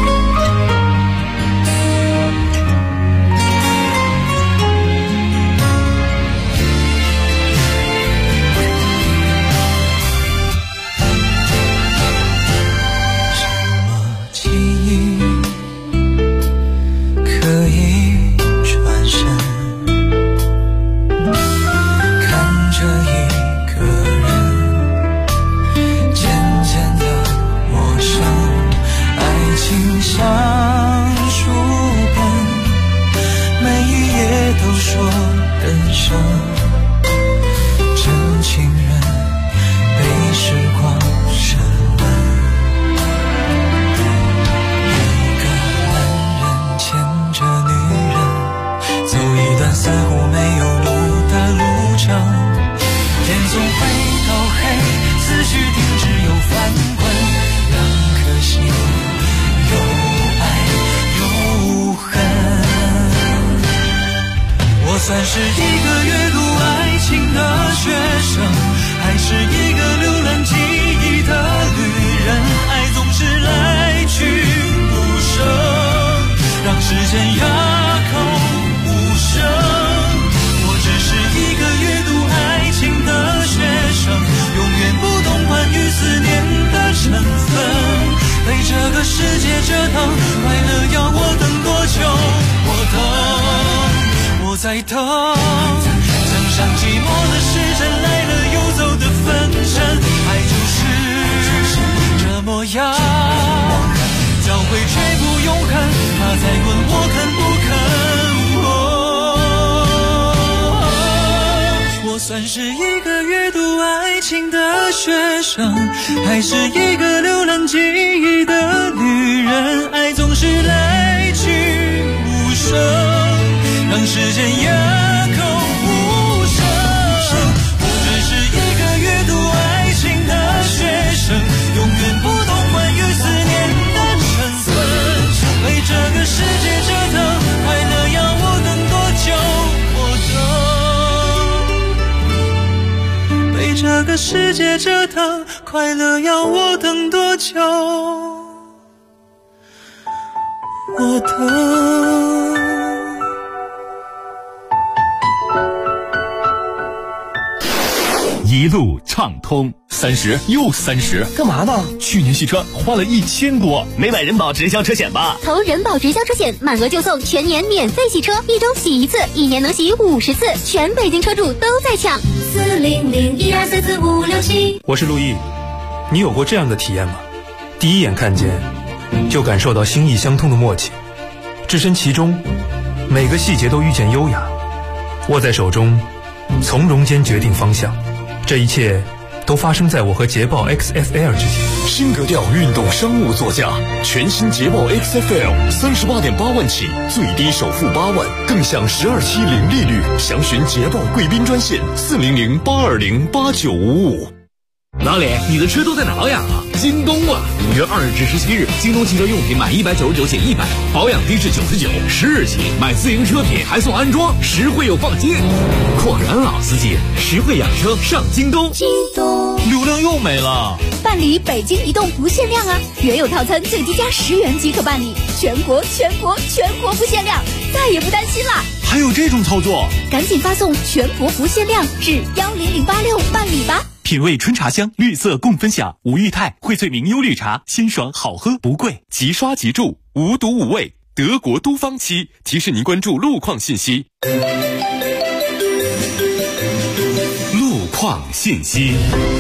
算是一个阅读爱情的学生，还是一个浏览记忆的旅人，爱总是来去无声，让时间哑口无声。我只是一个阅读爱情的学生，永远不懂关于思念的成分，被这个世界折腾，快乐要我等多久我等，我在等，登上寂寞的时针，来了又走的分身，爱就是这模样，将会却不永恒，他在问我肯不肯。我算是一个阅读爱情的学生，还是一个浏览记忆的旅人，爱总是来去无声，让时间哑口无声。我只是一个阅读爱情的学生，永远不懂关于思念的成分，被这个世界折腾，快乐要我等多久我等，被这个世界折腾，快乐要我等多久我等。 一路畅通，30又30， 干嘛呢？ 去年洗车花了1000多， 没买人保直销车险吧？ 投人保直销车险，满额就送全年免费洗车，1周洗1次，1年能洗50次，全北京车主都在抢。40012344567。 我是陆毅，你有过这样的体验吗？ 第一眼看见，就感受到心意相通的默契，置身其中，每个细节都遇见优雅，握在手中，从容间决定方向。这一切都发生在我和捷豹 XFL 之间。 新格调运动商务座驾，全新捷豹 XFL 38.8万起，最低首付8万，更享12期零利率。详询捷豹贵宾专线400-820-8955。 老李，你的车都在哪保养啊？京东啊！5月2日至17日，京东汽车用品满199减100，保养低至99，10日起买自行车品还送安装，实惠又放心。果然老司机，实惠养车上京东。 京东流量又没了， 办理北京移动不限量啊！原有套餐最低加10元即可办理，全国不限量，再也不担心了。 还有这种操作？ 赶紧发送全国不限量至10086办理吧。 品味春茶香，绿色共分享。吴裕泰荟萃明优绿茶，鲜爽好喝不贵，即刷即注，无毒无味。德国都方期提示您关注路况信息。路况信息。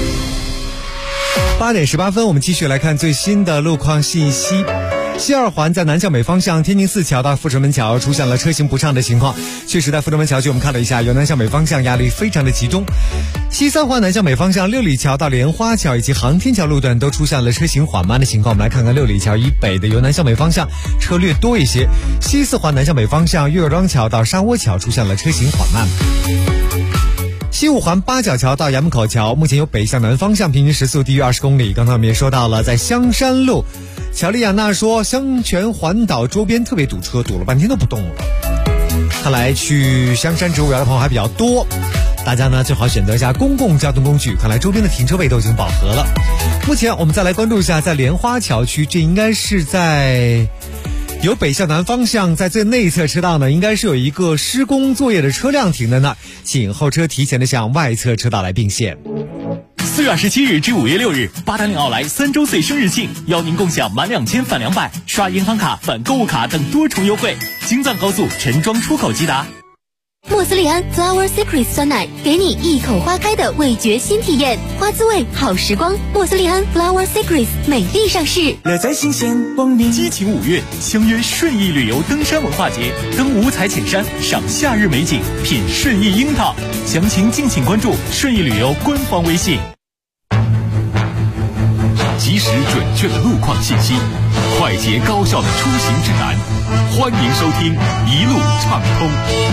8点18分，我们继续来看最新的路况信息。西二环在南向北方向天津四桥到阜成门桥出现了车行不畅的情况，确实在阜成门桥区我们看了一下，由南向北方向压力非常的集中。西三环南向北方向六里桥到莲花桥以及航天桥路段都出现了车行缓慢的情况，我们来看看六里桥以北的由南向北方向车略多一些。西四环南向北方向岳庄桥到沙窝桥出现了车行缓慢。西五环八角桥到衙门口桥目前由北向南方向平均时速低于20公里。刚才我们也说到了，在香山路乔丽亚娜说香泉环岛周边特别堵车，堵了半天都不动了。看来去香山植物园的朋友还比较多，大家呢最好选择一下公共交通工具，看来周边的停车位都已经饱和了。目前我们再来关注一下在莲花桥区，这应该是在由北向南方向，在最内侧车道呢，应该是有一个施工作业的车辆停在那儿，请后车提前的向外侧车道来并线。 4月27日至5月6日，八达岭奥莱3周岁生日庆，邀您共享满2000返200，刷银行卡返购物卡等多重优惠。京藏高速陈庄出口即达。 莫斯利安 Flower Secrets 酸奶，给你一口花开的味觉新体验，花滋味好时光。莫斯利安 Flower Secrets 美丽上市， 乐在新鲜光明，激情5月，相约顺义旅游登山文化节，登五彩浅山，赏夏日美景，品顺义樱桃。详情敬请关注顺义旅游官方微信。 及时准确的路况信息，快捷高效的出行指南，欢迎收听一路畅通。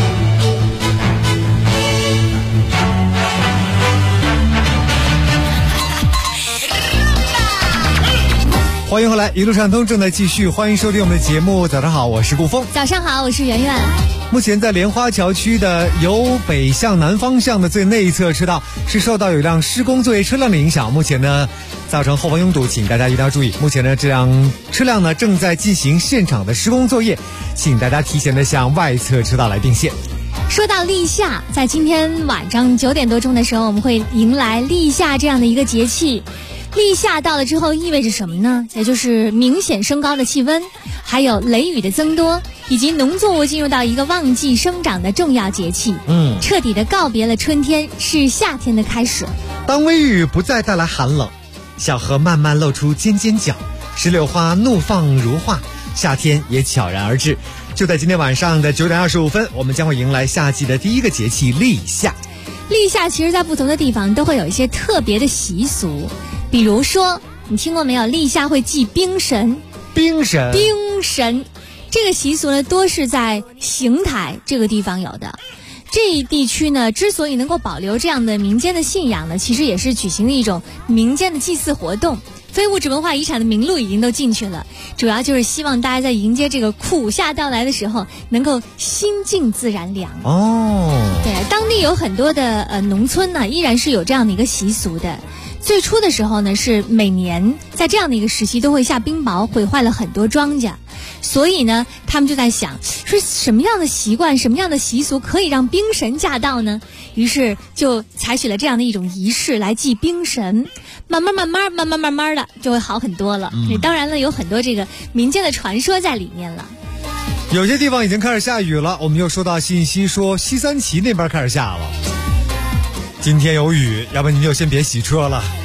欢迎回来，一路畅通正在继续，欢迎收听我们的节目。早上好，我是顾峰。 早上好，我是圆圆。 目前在莲花桥区的由北向南方向的最内侧车道是受到有一辆施工作业车辆的影响，目前呢造成后方拥堵，请大家一定要注意。目前呢这辆车辆呢正在进行现场的施工作业，请大家提前的向外侧车道来并线。 说到立夏，在今天晚上9点多钟的时候，我们会迎来立夏这样的一个节气。立夏到了之后意味着什么呢？也就是明显升高的气温，还有雷雨的增多，以及农作物进入到一个旺季生长的重要节气。彻底的告别了春天，是夏天的开始。 当微雨不再带来寒冷，小河慢慢露出尖尖角，石榴花怒放如画，夏天也悄然而至。就在今天晚上的9点25分，我们将会迎来夏季的第一个节气立夏。 立夏其实在不同的地方都会有一些特别的习俗，比如说你听过没有，立夏会祭冰神。 冰神这个习俗呢多是在邢台这个地方有的。这一地区呢之所以能够保留这样的民间的信仰呢，其实也是举行的一种民间的祭祀活动。非物质文化遗产的名录已经都进去了，主要就是希望大家在迎接这个苦夏到来的时候能够心静自然凉。对，当地有很多的农村呢依然是有这样的一个习俗的。最初的时候呢是每年在这样的一个时期都会下冰雹，毁坏了很多庄稼，所以呢他们就在想说什么样的习惯什么样的习俗可以让冰神驾到呢，于是就采取了这样的一种仪式来祭冰神，慢慢的就会好很多了。当然了有很多这个民间的传说在里面了。 有些地方已经开始下雨了，我们又收到信息说西三旗那边开始下了，今天有雨，要不然你就先别洗车了。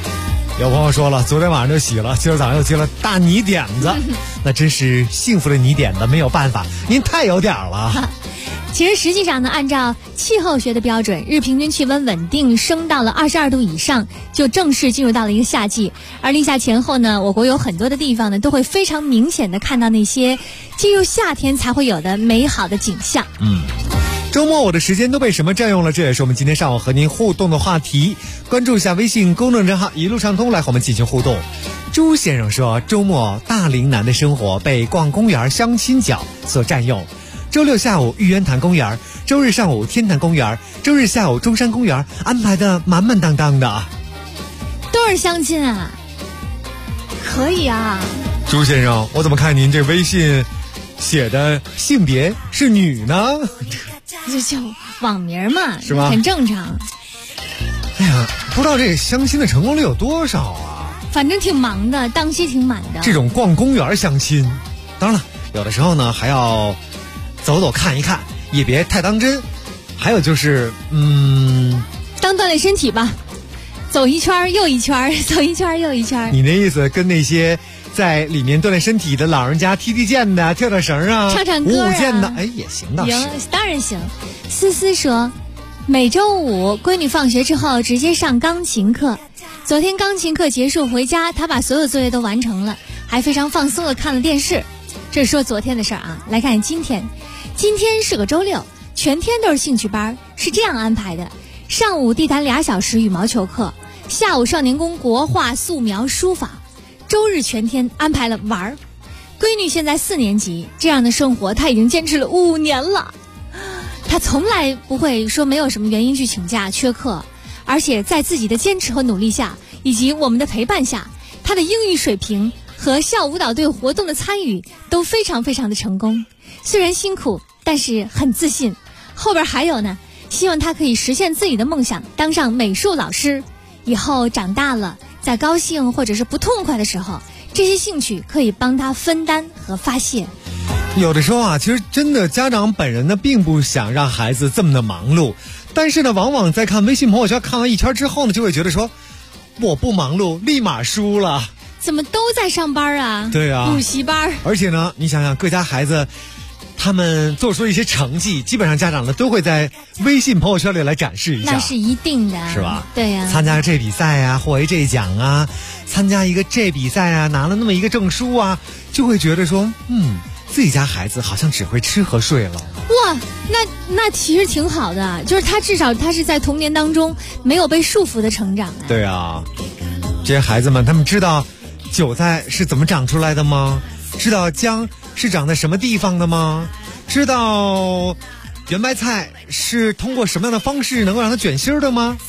有朋友说了，昨天晚上就洗了，今儿早上又接了大泥点子，那真是幸福的泥点子，没有办法，您太有点了。 其实实际上呢，按照气候学的标准，日平均气温稳定升到了22度以上，就正式进入到了一个夏季。而立夏前后呢，我国有很多的地方呢，都会非常明显的看到那些进入夏天才会有的美好的景象。 周末我的时间都被什么占用了？这也是我们今天上午和您互动的话题。关注一下微信公众账号一路畅通，来和我们进行互动。朱先生说，周末大龄男的生活被逛公园相亲角所占用。周六下午玉渊潭公园，周日上午天坛公园，周日下午中山公园，安排的满满当当的。 都是相亲啊？可以啊。 朱先生，我怎么看您这微信写的性别是女呢？ 就网名嘛， 是吧？ 很正常。 哎呀，不知道这个相亲的成功率有多少啊？ 反正挺忙的，档期挺满的。 这种逛公园相亲，当然了，有的时候呢还要走走看一看，也别太当真。还有就是， 当锻炼身体吧，走一圈又一圈，走一圈又一圈。 你那意思跟那些在里面锻炼身体的老人家踢毽的、跳绳啊、 唱歌啊、 舞剑的，也行倒是。 当然行。思思说，每周五闺女放学之后直接上钢琴课，昨天钢琴课结束回家，她把所有作业都完成了，还非常放松的看了电视。这是说昨天的事儿啊，来看今天。今天是个周六，全天都是兴趣班，是这样安排的：上午地坛2小时羽毛球课，下午少年宫国画、素描、书法。周日全天安排了玩儿。闺女现在4年级，这样的生活她已经坚持了5年了。她从来不会说没有什么原因去请假缺课，而且在自己的坚持和努力下，以及我们的陪伴下，她的英语水平和校舞蹈队活动的参与都非常非常的成功。虽然辛苦，但是很自信。后边还有呢，希望她可以实现自己的梦想，当上美术老师。以后长大了，在高兴或者是不痛快的时候，这些兴趣可以帮他分担和发泄。 有的时候啊，其实真的家长本人呢并不想让孩子这么的忙碌，但是呢往往在看微信朋友圈看完一圈之后呢，就会觉得说我不忙碌立马输了。 怎么都在上班啊？ 对啊， 补习班。 而且呢，你想想各家孩子他们做出一些成绩，基本上家长呢都会在微信朋友圈里来展示一下。 那是一定的， 是吧？ 对呀， 参加这比赛啊，获一这奖啊，参加一个这比赛啊，拿了那么一个证书啊，就会觉得说，自己家孩子好像只会吃和睡了。 哇，那其实挺好的，就是他至少他是在童年当中没有被束缚的成长。 对啊，这些孩子们他们知道韭菜是怎么长出来的吗？知道姜是长在什么地方的吗？知道圆白菜是通过什么样的方式能够让它卷心的吗？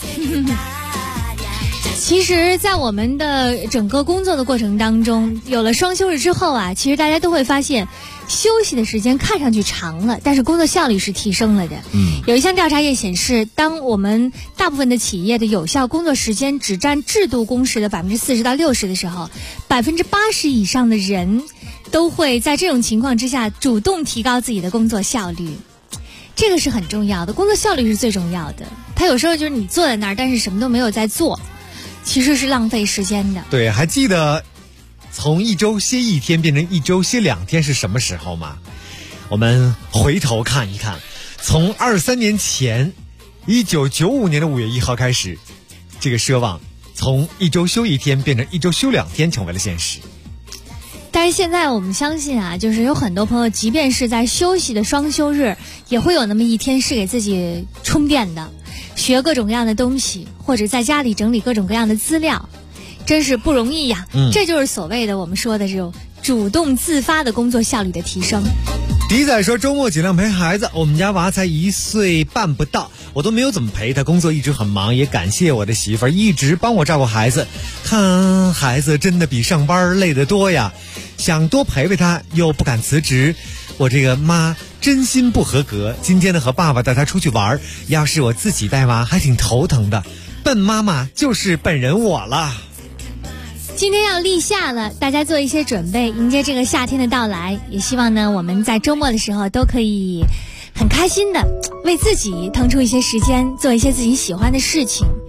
其实在我们的整个工作的过程当中，有了双休日之后啊，其实大家都会发现休息的时间看上去长了，但是工作效率是提升了的。有一项调查也显示，当我们大部分的企业的有效工作时间只占制度工时的40%到60%的时候，80%以上的人都会在这种情况之下主动提高自己的工作效率。这个是很重要的，工作效率是最重要的。它有时候就是你坐在那儿，但是什么都没有在做，其实是浪费时间的。 对，还记得从1周歇1天变成1周歇2天是什么时候吗？我们回头看一看，从23年前1995年的5月1号开始，这个奢望从1周休1天变成1周休2天成为了现实。 但是现在我们相信啊，就是有很多朋友即便是在休息的双休日，也会有那么一天是给自己充电的，学各种各样的东西，或者在家里整理各种各样的资料，真是不容易呀。这就是所谓的我们说的这种主动自发的工作效率的提升。 迪仔说，周末尽量陪孩子，我们家娃才1岁半不到，我都没有怎么陪他，工作一直很忙，也感谢我的媳妇儿一直帮我照顾孩子，看孩子真的比上班累得多呀，想多陪陪他又不敢辞职，我这个妈真心不合格。今天呢和爸爸带他出去玩，要是我自己带娃还挺头疼的，笨妈妈就是本人我了。 今天要立夏了，大家做一些准备，迎接这个夏天的到来。也希望呢，我们在周末的时候都可以很开心的为自己腾出一些时间，做一些自己喜欢的事情，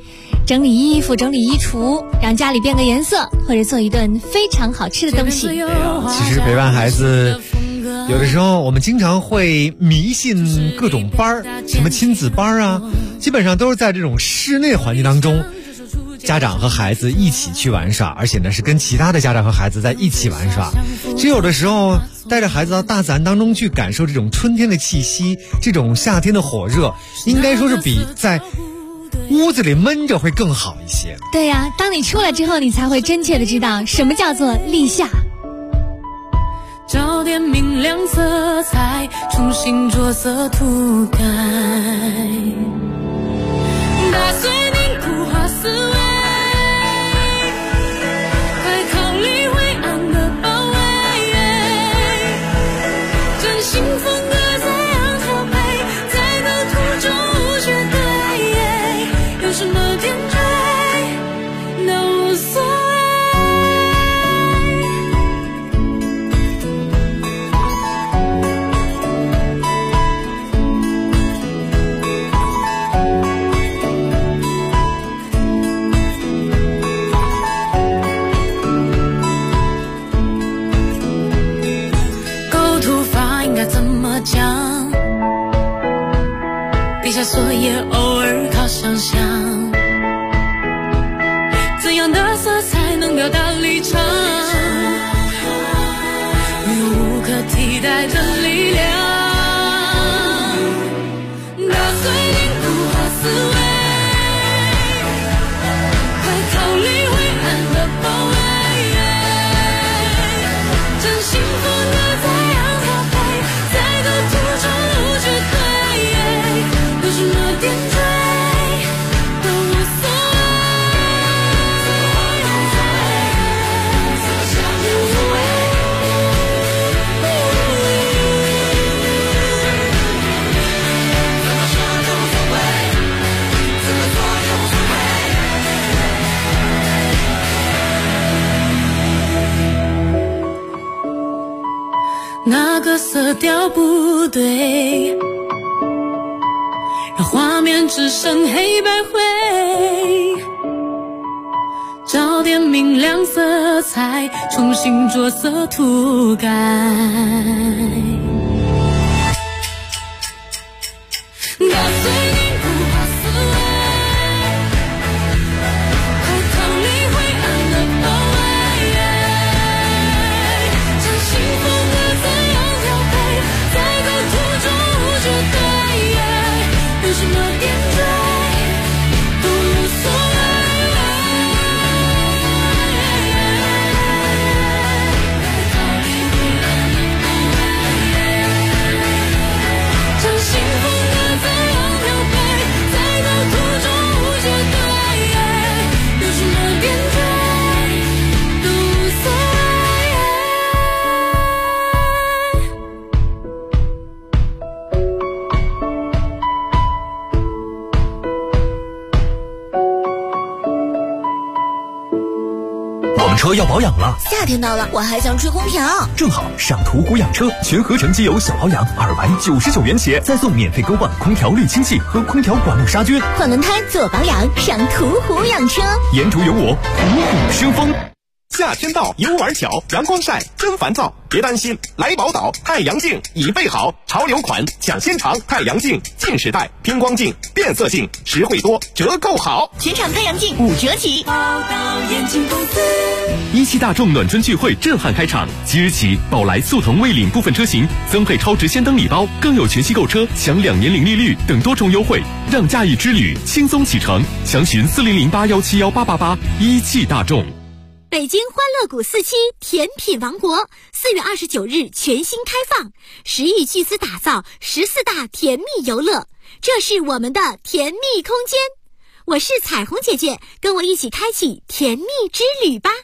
整理衣服、整理衣橱，让家里变个颜色，或者做一顿非常好吃的东西。 其实陪伴孩子，有的时候我们经常会迷信各种班儿，什么亲子班啊，基本上都是在这种室内环境当中，家长和孩子一起去玩耍，而且呢是跟其他的家长和孩子在一起玩耍。只有的时候带着孩子到大自然当中去感受这种春天的气息，这种夏天的火热，应该说是比在屋子里闷着会更好一些。 对呀，当你出来之后，你才会真切的知道什么叫做立夏。 找点明亮色彩，重新着色涂改，打碎凝固化思维，快逃离灰暗的包围，真心风格怎样调配，在个途中无绝对，有什么点缀都无所谓。讲毕加索也偶尔靠想象，怎样的色彩能表达立场，没有无可替代的力量，打碎凝固化思维，快逃离灰暗的包围，真心风格怎样调配，在个途中无绝对，有什么点缀都无所那个色调不对，让画面只剩黑白灰，找点明亮色彩，重新着色涂改，打碎凝固化思维，快逃离灰暗的包围，真心风格怎样调配，在个途中无绝对，有什么点缀都无所谓，真心风格怎样调配，在个途中无绝对，有什么点缀都无所谓。 我们车要保养了， 夏天到了，我还想吹空调。 正好上途虎养车全合成机油小保养，2晚99元起，再送免费更换空调滤清器和空调管路杀菌。 换轮胎做保养，上途虎养车。 沿途有我，虎虎生风。 夏天到，游玩巧，阳光晒真烦躁，别担心，来宝岛太阳镜已备好，潮流款抢先尝，太阳镜近视带偏光镜变色镜实惠多，折扣好， 全场太阳镜5折起。宝岛眼镜公司 17大众暖春聚会震撼开场，即日起，宝来速腾蔚领部分车型增配超值先登礼包，更有全息购车享2年零利率等多重优惠，让假日之旅轻松启程。详询4008171888。17大众。 北京欢乐谷4期甜品王国4月29日全新开放，10亿巨资打造14大甜蜜游乐，这是我们的甜蜜空间。我是彩虹姐姐，跟我一起开启甜蜜之旅吧。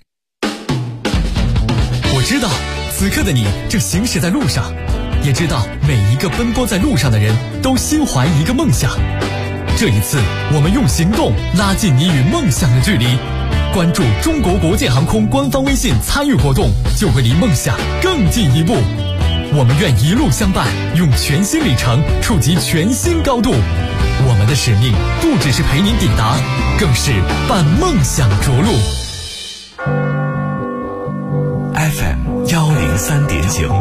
我知道此刻的你正行驶在路上，也知道每一个奔波在路上的人都心怀一个梦想。这一次我们用行动拉近你与梦想的距离，关注中国国际航空官方微信参与活动，就会离梦想更进一步。 我们愿一路相伴，用全新里程触及全新高度。我们的使命不只是陪您抵达，更是伴梦想着陆。 FM 103.9，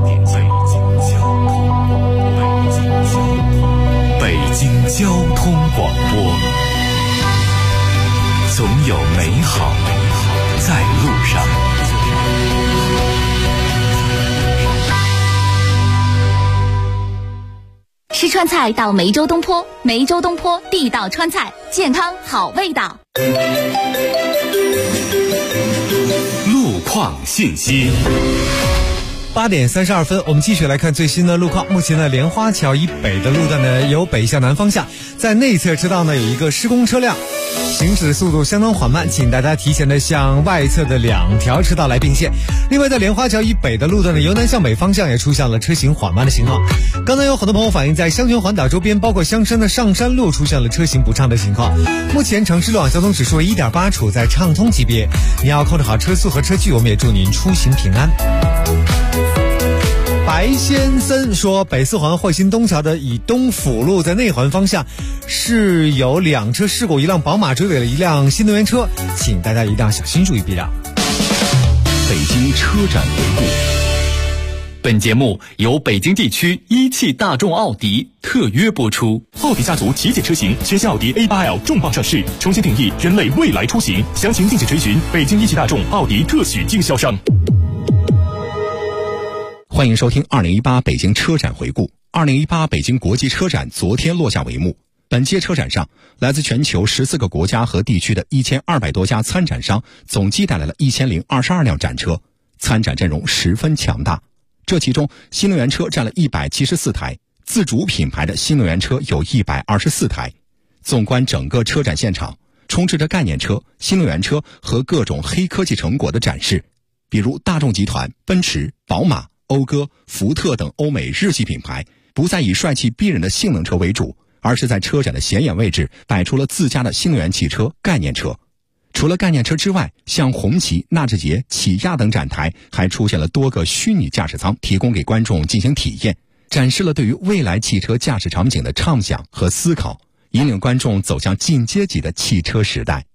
北京交通广播，总有美好在路上。 吃川菜到梅州东坡，梅州东坡地道川菜，健康好味道。 路况信息。 8点32分，我们继续来看最新的路况。目前呢，莲花桥以北的路段呢，由北向南方向，在内侧车道呢有一个施工车辆，行驶速度相当缓慢，请大家提前的向外侧的2条车道来并线。另外，在莲花桥以北的路段呢，由南向北方向也出现了车行缓慢的情况。刚才有很多朋友反映，在香泉环岛周边，包括香山的上山路出现了车行不畅的情况。目前城市路网交通指数 1.8， 处在畅通级别，你要控制好车速和车距，我们也祝您出行平安。白先生说，北四环汇鑫东桥的以东辅路在内环方向是有2车事故，一辆宝马追尾了一辆新能源车，请大家一定要小心注意避让。 北京车展回顾。 本节目由北京地区一汽大众奥迪特约播出。奥迪家族旗舰车型全新奥迪 A8L 重磅上市，重新定义人类未来出行，详情敬请垂询北京一汽大众奥迪特许经销商。 欢迎收听2018北京车展回顾。2018北京国际车展昨天落下帷幕。本届车展上，来自全球14个国家和地区的1200多家参展商总计带来了1022辆展车，参展阵容十分强大。这其中，新能源车占了174台，自主品牌的新能源车有124台。纵观整个车展现场，充斥着概念车、新能源车和各种黑科技成果的展示，比如大众集团、奔驰、宝马、讴歌、福特等欧美日系品牌不再以帅气逼人的性能车为主，而是在车展的显眼位置摆出了自家的新能源汽车、概念车。除了概念车之外，像红旗、纳智捷、起亚等展台还出现了多个虚拟驾驶舱，提供给观众进行体验，展示了对于未来汽车驾驶场景的畅想和思考，引领观众走向进阶级的汽车时代。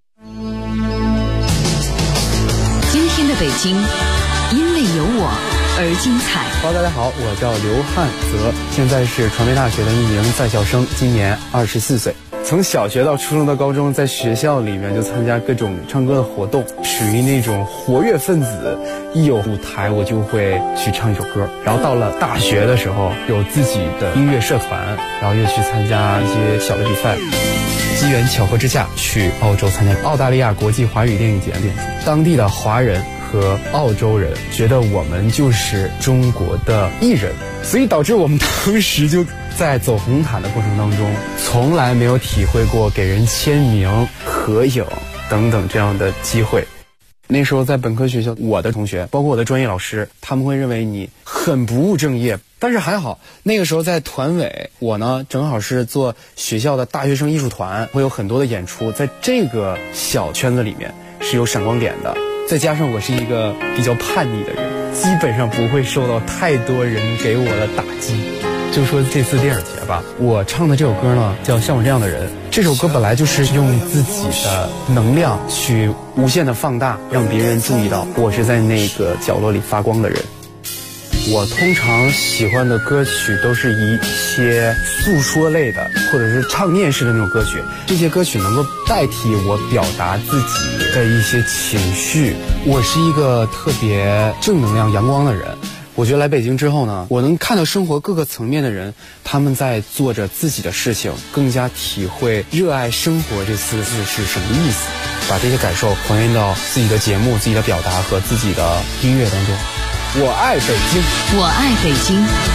今天的北京，因为有我而精彩。 大家好，我叫刘汉泽，现在是传媒大学的一名在校生，今年24岁。从小学到初中到高中，在学校里面就参加各种唱歌的活动，属于那种活跃分子，一有舞台我就会去唱一首歌。然后到了大学的时候，有自己的音乐社团，然后又去参加一些小的比赛。机缘巧合之下，去澳洲参加澳大利亚国际华语电影节的演出，当地的华人和澳洲人觉得我们就是中国的艺人，所以导致我们当时就在走红毯的过程当中，从来没有体会过给人签名、合影等等这样的机会。那时候在本科学校，我的同学包括我的专业老师，他们会认为你很不务正业，但是还好那个时候在团委，我呢正好是做学校的大学生艺术团，会有很多的演出，在这个小圈子里面是有闪光点的。再加上我是一个比较叛逆的人，基本上不会受到太多人给我的打击。就说这次电影节吧，我唱的这首歌呢叫《像我这样的人》。这首歌本来就是用自己的能量去无限的放大，让别人注意到我是在那个角落里发光的人。我通常喜欢的歌曲都是一些诉说类的，或者是唱念式的那种歌曲。这些歌曲能够代替我表达自己的一些情绪。我是一个特别正能量、阳光的人。我觉得来北京之后呢，我能看到生活各个层面的人，他们在做着自己的事情，更加体会热爱生活这4个字是什么意思，把这些感受还原到自己的节目、自己的表达和自己的音乐当中。我爱北京， 我爱北京，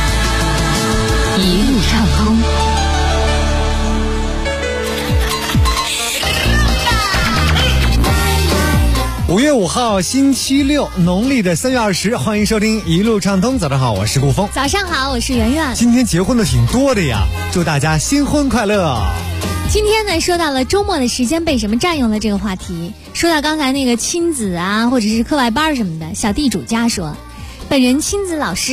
一路畅通。 5月5号星期六，农历的3月20，欢迎收听一路畅通。早上好，我是顾峰。 早上好，我是圆圆。 今天结婚的挺多的呀，祝大家新婚快乐。 今天呢，说到了周末的时间被什么占用了这个话题。说到刚才那个亲子啊，或者是课外班什么的，小地主家说，本人亲子老师，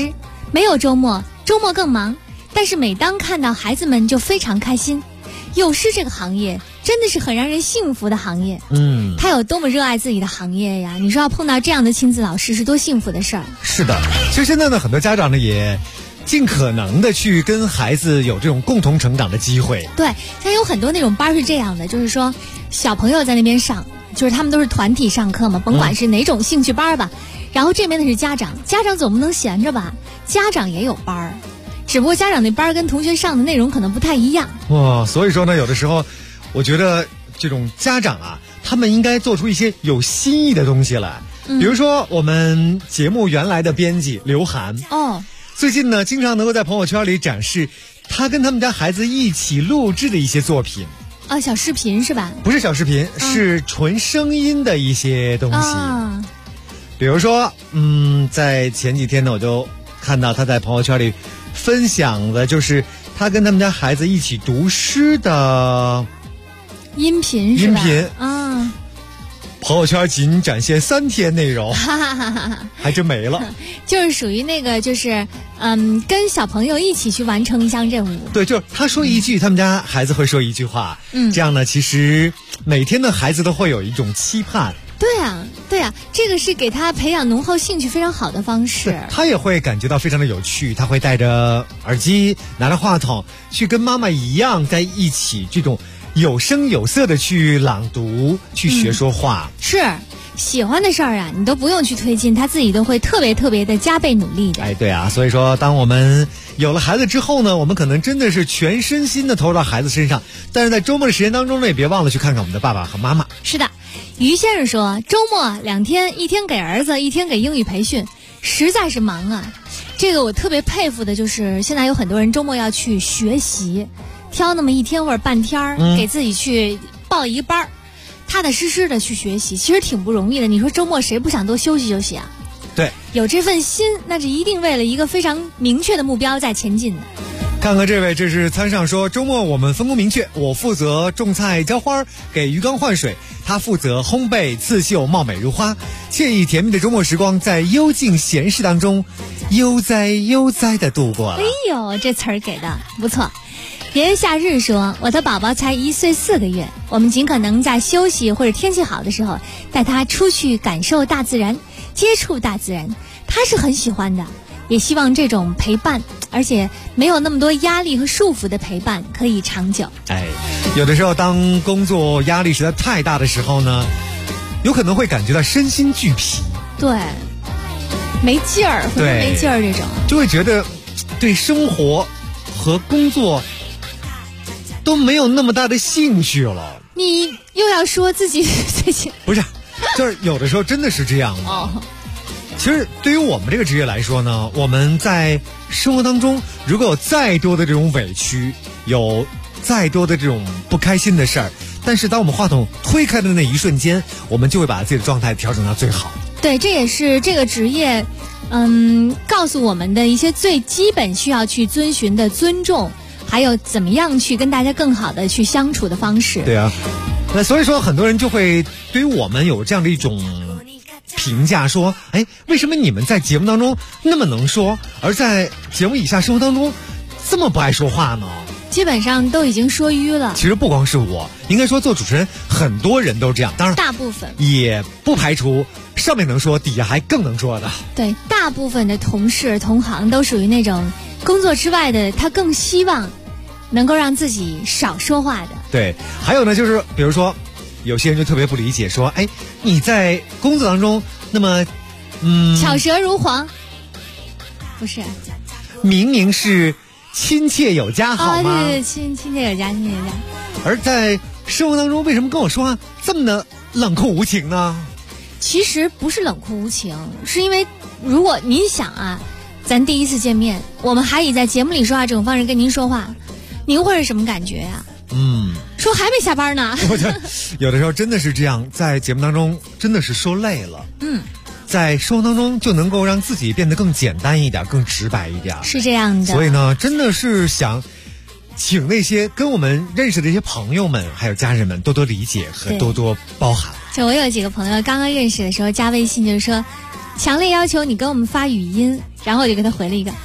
没有周末，周末更忙，但是每当看到孩子们就非常开心。幼师这个行业真的是很让人幸福的行业。他有多么热爱自己的行业呀！你说要碰到这样的亲子老师是多幸福的事儿。 是的，其实现在呢，很多家长呢也尽可能的去跟孩子有这种共同成长的机会。 对，像有很多那种班是这样的，就是说小朋友在那边上，就是他们都是团体上课嘛，甭管是哪种兴趣班吧。然后这边的是家长总不能闲着吧，家长也有班儿。只不过家长那班跟同学上的内容可能不太一样。 哇，所以说呢，有的时候我觉得这种家长啊，他们应该做出一些有新意的东西来。比如说我们节目原来的编辑刘涵最近呢经常能够在朋友圈里展示他跟他们家孩子一起录制的一些作品。 小视频是吧？ 不是小视频，是纯声音的一些东西。比如说在前几天呢，我就看到他在朋友圈里分享的就是他跟他们家孩子一起读诗的音频是吧？ 朋友圈仅展现3天内容，还真没了。 就是属于那个，就是跟小朋友一起去完成一项任务。 对，就是他说一句，他们家孩子会说一句话。这样呢，其实每天的孩子都会有一种期盼。 对啊，这个是给他培养浓厚兴趣非常好的方式。 他也会感觉到非常的有趣，他会戴着耳机，拿着话筒，去跟妈妈一样在一起，这种有声有色的去朗读，去学说话。 是喜欢的事儿啊，你都不用去推进，他自己都会特别特别的加倍努力的。 对啊，所以说当我们有了孩子之后呢，我们可能真的是全身心的投入到孩子身上，但是在周末的时间当中呢，也别忘了去看看我们的爸爸和妈妈。 是的，于先生说周末2天，1天给儿子，1天给英语培训，实在是忙啊。这个我特别佩服的就是现在有很多人周末要去学习，挑那么1天或者半天给自己去报一个班，踏踏实实的去学习，其实挺不容易的。你说周末谁不想多休息休息啊？ 对， 有这份心，那是一定为了一个非常明确的目标在前进的。 看看这位，这是参上说，周末我们分工明确，我负责种菜浇花，给鱼缸换水，他负责烘焙刺绣，貌美如花。惬意甜蜜的周末时光在幽静闲适当中悠哉悠哉的度过了。 哎呦，这词儿给的不错。炎夏日说，我的宝宝才1岁4个月，我们尽可能在休息或者天气好的时候带他出去感受大自然，接触大自然，他是很喜欢的。也希望这种陪伴，而且没有那么多压力和束缚的陪伴可以长久。 有的时候当工作压力实在太大的时候呢，有可能会感觉到身心俱疲。 对，没劲儿，浑身没劲儿，这种就会觉得对生活和工作都没有那么大的兴趣了。 你又要说自己最近不是，就是有的时候真的是这样的。其实对于我们这个职业来说呢，我们在生活当中如果有再多的这种委屈，有再多的这种不开心的事儿，但是当我们话筒推开的那一瞬间，我们就会把自己的状态调整到最好。 对，这也是这个职业告诉我们的一些最基本需要去遵循的尊重，还有怎么样去跟大家更好的去相处的方式。 对啊，那所以说很多人就会对于我们有这样的一种评价，说为什么你们在节目当中那么能说，而在节目以下生活当中这么不爱说话呢？ 基本上都已经说淤了。 其实不光是我，应该说做主持人很多人都这样，当然大部分也不排除上面能说底下还更能说的。 对，大部分的同事同行都属于那种工作之外的，他更希望能够让自己少说话的。 对，还有呢，就是比如说有些人就特别不理解，说你在工作当中那么巧舌如簧，不是明明是亲切有加好吗？ 对，亲切有加，亲切有加。 而在生活当中，为什么跟我说话这么的冷酷无情呢？ 其实不是冷酷无情，是因为如果您想啊，咱第一次见面，我们还以在节目里说话这种方式跟您说话，您会是什么感觉呀？说还没下班呢。 我觉得有的时候真的是这样，在节目当中真的是说累了。在生活当中就能够让自己变得更简单一点，更直白一点。 是这样的。 所以呢，真的是想请那些跟我们认识的一些朋友们还有家人们多多理解和多多包涵。 就我有几个朋友刚刚认识的时候加微信，就是说强烈要求你跟我们发语音，然后我就给他回了一个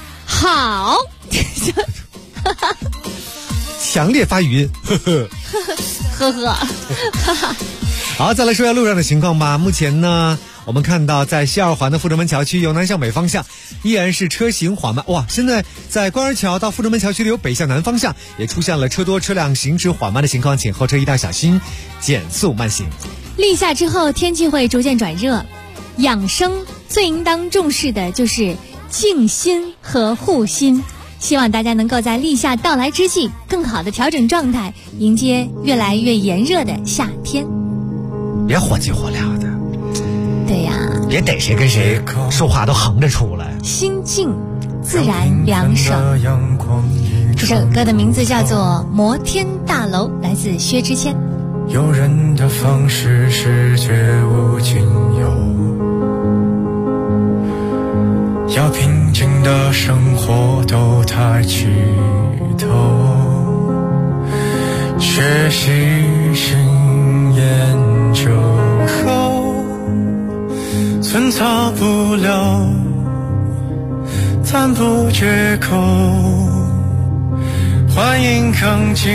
好， 强烈发语音， 呵呵。 好，再来说一下路上的情况吧。目前呢，我们看到在西二环的阜成门桥区由南向北方向依然是车行缓慢。哇，现在在官儿桥到阜成门桥区的由北向南方向也出现了车多车辆行驶缓慢的情况，请后车一定要小心减速慢行。 立夏之后天气会逐渐转热，养生最应当重视的就是静心和护心。希望大家能够在立夏到来之际更好的调整状态，迎接越来越炎热的夏天。 别火急火燎的， 对呀， 别逮谁跟谁说话都横着出来， 心静自然凉爽。这首歌的名字叫做《摩天大楼》，来自薛之谦。 有人的方式是绝无仅有，要平静的生活都太起头，学习新研究后寸草不留，赞不绝口，欢迎亢进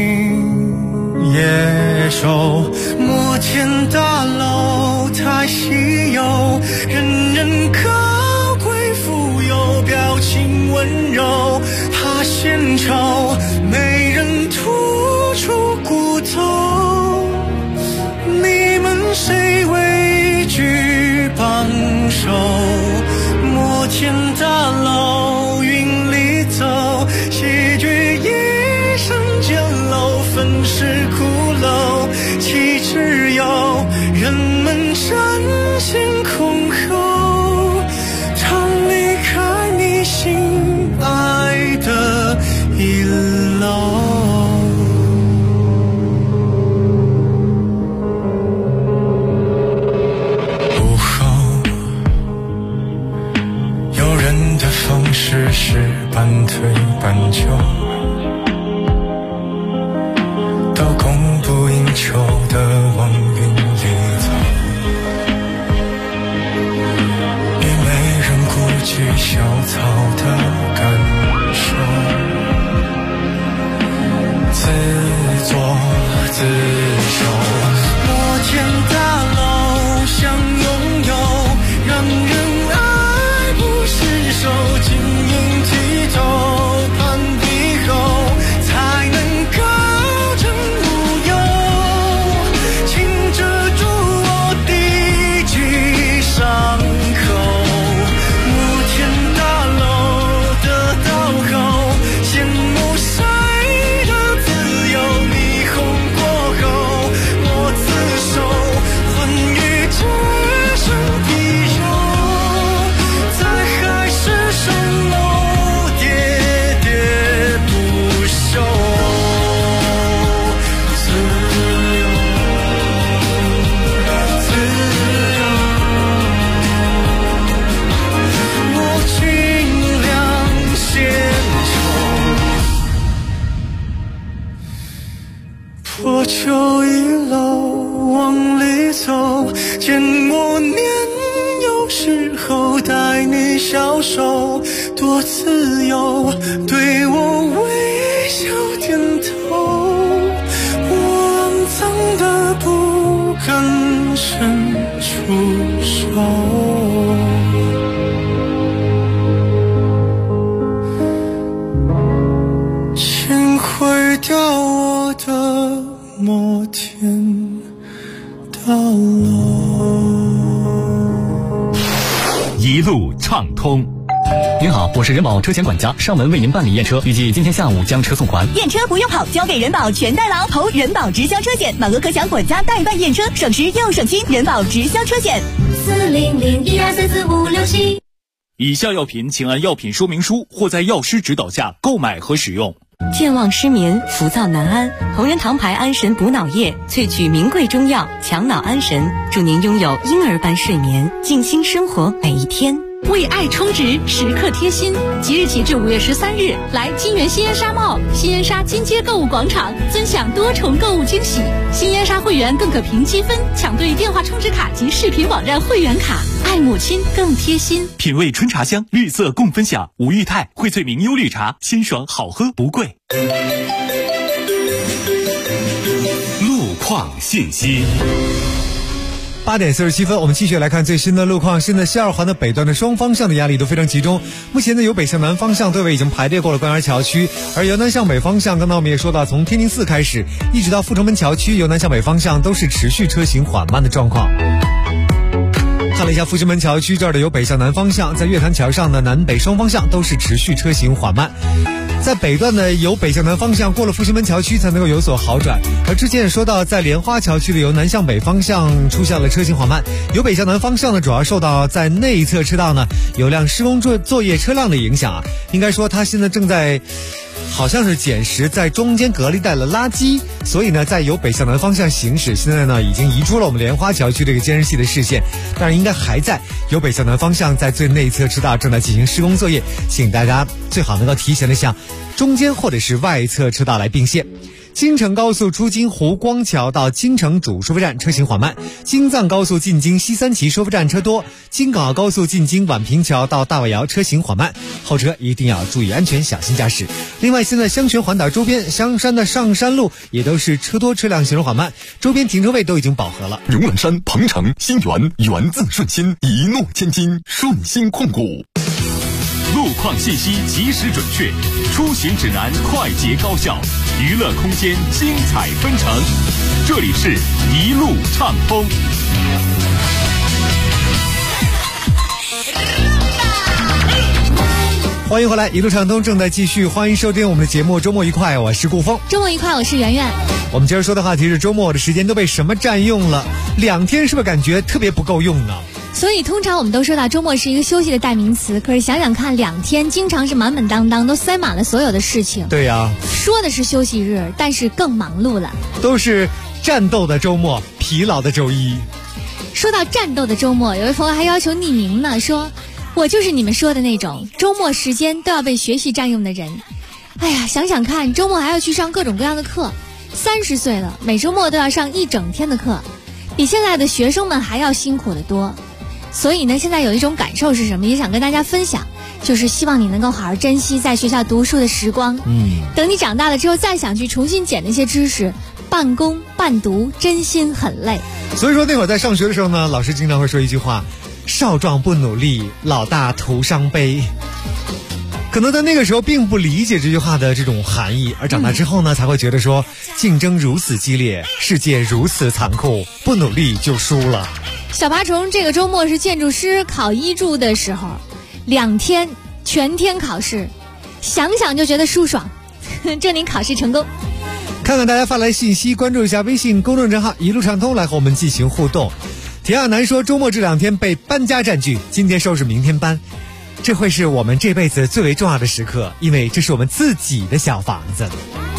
野兽。摩天大楼太稀有，人人高贵富有，表情温柔，怕献丑，没人突出骨头。你们谁畏惧帮手？摩天大楼云里走，戏剧一生简陋，粉饰骷髅，岂只有人们争先恐后，常离开你心爱的一楼。午后，有人的方式是半推半就，都供不应求的往云里走，也没人顾及小草的感受，自作自受。摩天大楼想拥有，让人爱不释手，晶莹剔透，攀比后才能高枕无忧，请遮住我的具伤口。摩天大楼得到后，羡慕谁的自由，霓虹过后我自首，欢愉只剩皮肉，在海市蜃楼喋喋不休。自由，自由，我尽量献丑，破旧一楼往里走，见我年幼时候带你消瘦，多自由，对我微笑点头，我肮脏的不敢伸出手。请毁掉我的摩天大楼。 一路畅通。 您好，我是人保车险管家，上门为您办理验车，预计今天下午将车送还。 验车不用跑，交给人保全代劳，投人保直销车险，满额可享管家代办验车，省时又省心。人保直销车险，40012344567。 以下药品请按药品说明书或在药师指导下购买和使用。 健忘失眠、浮躁难安，同仁堂牌安神补脑液萃取名贵中药，强脑安神，祝您拥有婴儿般睡眠，静心生活每一天。 为爱充值，时刻贴心。即日起至5月13日，来金源新烟沙贸、新烟沙金街购物广场，尊享多重购物惊喜。新烟沙会员更可凭积分抢兑电话充值卡及视频网站会员卡，爱母亲更贴心。 品味春茶香，绿色共分享。吴裕泰荟萃明优绿茶，鲜爽好喝不贵。 路况信息。 8点47分，我们继续来看最新的路况。现在西二环的北段的双方向的压力都非常集中。目前呢，由北向南方向队尾已经排列过了官园桥区，而由南向北方向，刚才我们也说到，从天宁寺开始，一直到阜成门桥区，由南向北方向都是持续车行缓慢的状况。看了一下阜成门桥区这儿的由北向南方向，在月坛桥上的南北双方向都是持续车行缓慢。在北段呢，由北向南方向过了阜成门桥区才能够有所好转。而之前也说到，在莲花桥区的由南向北方向出现了车行缓慢，由北向南方向呢，主要受到在内侧车道呢有辆施工作业车辆的影响啊。应该说它现在正在好像是捡拾在中间隔离带的垃圾，所以呢，在由北向南方向行驶，现在呢已经移出了我们莲花桥区这个监视器的视线，但是应该还在由北向南方向在最内侧车道正在进行施工作业，请大家最好能够提前的向中间或者是外侧车道来并线。京承高速出京湖光桥到京承主收费站车行缓慢，京藏高速进京西三旗收费站车多，京港澳高速进京宛平桥到大外窑车行缓慢，后车一定要注意安全，小心驾驶。另外，现在香泉环岛周边香山的上山路也都是车多车辆行驶缓慢，周边停车位都已经饱和了。 荣览山、鹏程、新源，源自顺心，一诺千金，顺心控股。 路况信息及时准确，出行指南快捷高效，娱乐空间精彩纷呈。这里是一路畅通。 欢迎回来，一路畅通正在继续，欢迎收听我们的节目。周末愉快，我是顾峰。 周末愉快，我是圆圆。 我们今儿说的话题是周末的时间都被什么占用了？2天是不是感觉特别不够用呢？ 所以通常我们都说到周末是一个休息的代名词，可是想想看，2天经常是满满当当，都塞满了所有的事情。 对呀， 说的是休息日，但是更忙碌了。 都是战斗的周末，疲劳的周一。 说到战斗的周末，有位朋友还要求匿名呢，说我就是你们说的那种周末时间都要被学习占用的人。哎呀，想想看，周末还要去上各种各样的课，30岁了，每周末都要上一整天的课，比现在的学生们还要辛苦得多。所以呢，现在有一种感受是什么，也想跟大家分享，就是希望你能够好好珍惜在学校读书的时光。等你长大了之后，再想去重新捡那些知识，半工半读，真心很累。 所以说那会儿在上学的时候呢，老师经常会说一句话：少壮不努力，老大徒伤悲。可能在那个时候并不理解这句话的这种含义，而长大之后呢，才会觉得说，竞争如此激烈，世界如此残酷，不努力就输了。 小爬虫这个周末是建筑师考一注的时候，2天全天考试，想想就觉得舒爽。祝您考试成功。 看看大家发来信息，关注一下微信公众账号一路畅通，来和我们进行互动。田亚楠说，周末这2天被搬家占据，今天收拾明天搬，这会是我们这辈子最为重要的时刻，因为这是我们自己的小房子。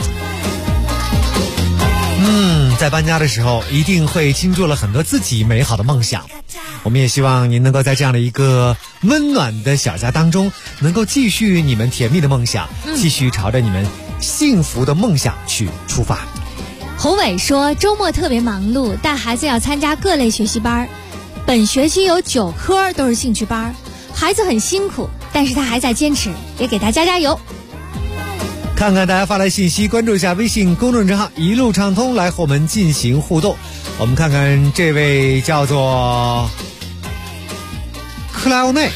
在搬家的时候一定会倾注了很多自己美好的梦想，我们也希望您能够在这样的一个温暖的小家当中，能够继续你们甜蜜的梦想，继续朝着你们幸福的梦想去出发。 侯伟说，周末特别忙碌，带孩子要参加各类学习班，本学期有9科都是兴趣班，孩子很辛苦，但是他还在坚持，也给他加油。 看看大家发来信息，关注一下微信公众账号一路畅通，来和我们进行互动。我们看看这位叫做克莱欧内，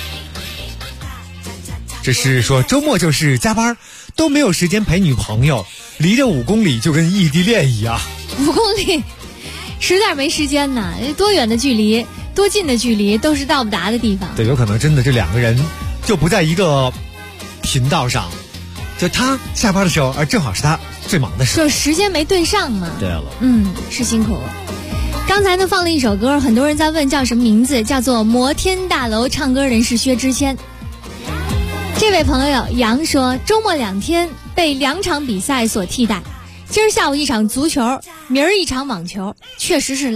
这是说周末就是加班，都没有时间陪女朋友，离着5公里就跟异地恋一样。 5公里实在没时间呢，多远的距离多近的距离都是到不达的地方。 对，有可能真的这2个人就不在一个频道上，就他下班的时候，而正好是他最忙的时候， 就时间没对上嘛。 对了， 是辛苦。刚才呢放了一首歌，很多人在问叫什么名字，叫做《摩天大楼》，唱歌人是薛之谦。这位朋友杨说，周末2天被2场比赛所替代，今儿下午一场足球，明儿一场网球，确实是累。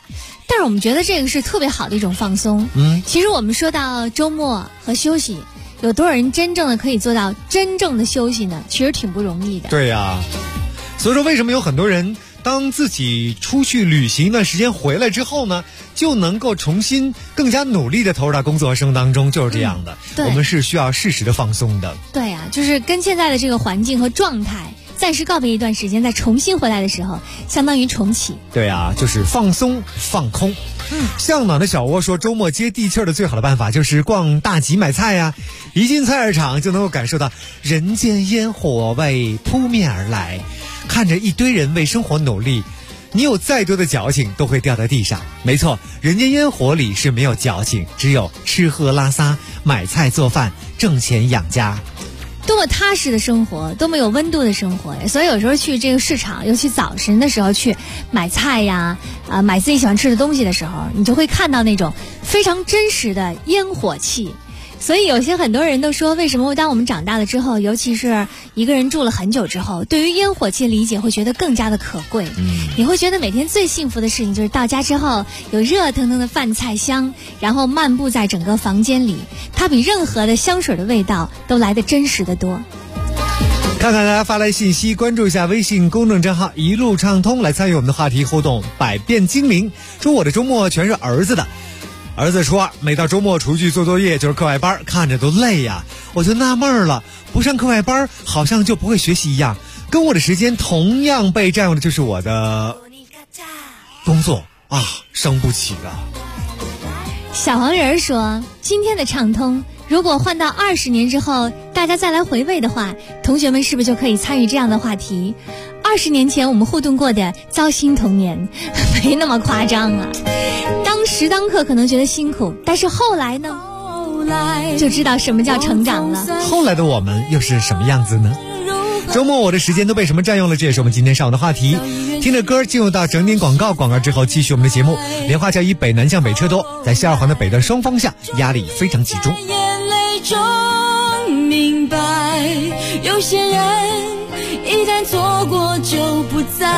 但是我们觉得这个是特别好的一种放松。其实我们说到周末和休息，有多少人真正的可以做到真正的休息呢？其实挺不容易的。 对呀，所以说为什么有很多人当自己出去旅行一段时间回来之后呢，就能够重新更加努力的投入到工作和生活当中，就是这样的。我们是需要适时的放松的。 对呀，就是跟现在的这个环境和状态暂时告别一段时间，再重新回来的时候，相当于重启。 对啊，就是放松放空。向暖的小窝说，周末接地气儿的最好的办法就是逛大集买菜呀，一进菜市场就能够感受到人间烟火味扑面而来，看着一堆人为生活努力，你有再多的矫情都会掉在地上。没错，人间烟火里是没有矫情，只有吃喝拉撒，买菜做饭，挣钱养家。 多么踏实的生活，多么有温度的生活呀！所以有时候去这个市场，尤其早晨的时候去买菜呀，买自己喜欢吃的东西的时候，你就会看到那种非常真实的烟火气。所以有些很多人都说，为什么当我们长大了之后，尤其是一个人住了很久之后，对于烟火气的理解会觉得更加的可贵。你会觉得每天最幸福的事情就是到家之后有热腾腾的饭菜香，然后漫步在整个房间里，它比任何的香水的味道都来得真实的多。 看看大家发来信息，关注一下微信公众账号一路畅通，来参与我们的话题互动。百变精灵说，我的周末全是儿子的。儿子初2，每到周末出去做作业就是课外班，看着都累呀。我就纳闷了，不上课外班好像就不会学习一样，跟我的时间同样被占用的就是我的工作啊，生不起啊。 小黄人说，今天的畅通如果换到20年之后大家再来回味的话，同学们是不是就可以参与这样的话题？20年前我们互动过的糟心童年，没那么夸张啊。当时当刻可能觉得辛苦，但是后来呢，就知道什么叫成长了。 后来的我们又是什么样子呢？周末我的时间都被什么占用了？这也是我们今天上午的话题。听着歌进入到整点广告之后，继续我们的节目。莲花桥以北南向北车多，在西2环的北段双方向压力非常集中。 眼泪中明白，有些人一旦错过就不再。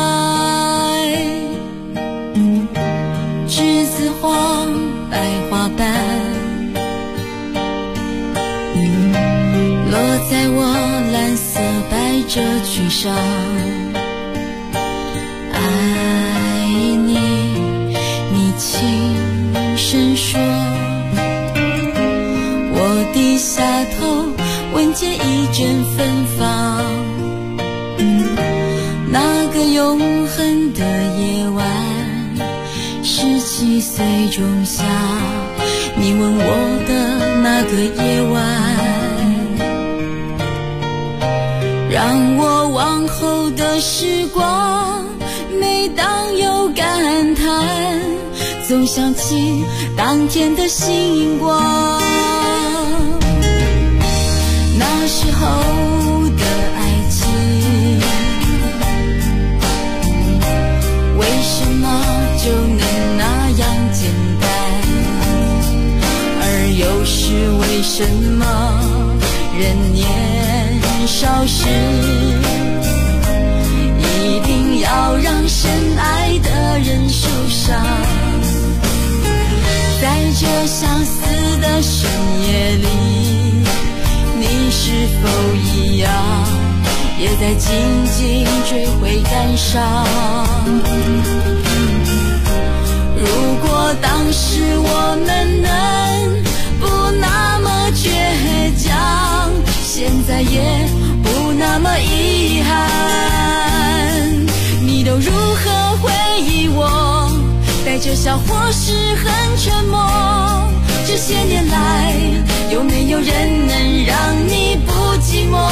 栀子花白花瓣落在我蓝色百褶裙上，爱你，你轻声说，我低下头闻见一阵芬芳，那个永恒的夜晚17岁仲夏，你吻我的那个夜晚，让我往后的时光，每当有感叹，总想起当天的星光。那时候的爱情，为什么就能那样简单？而又是为什么人年少时一定要让深爱的人受伤？在这相似的深夜里，你是否一样也在静静追悔感伤？如果当时我们能不那么倔强，现在也不那么遗憾。你都如何回忆我？带着笑或是很沉默。这些年来，有没有人能让你不寂寞？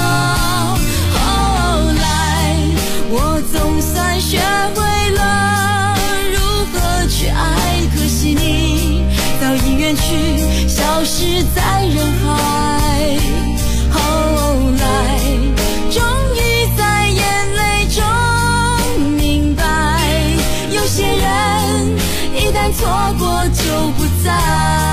后来，我总算学会了如何去爱，可惜你早已远去，消失在人海。后来，终于在眼泪中明白，有些人一旦错过就不再。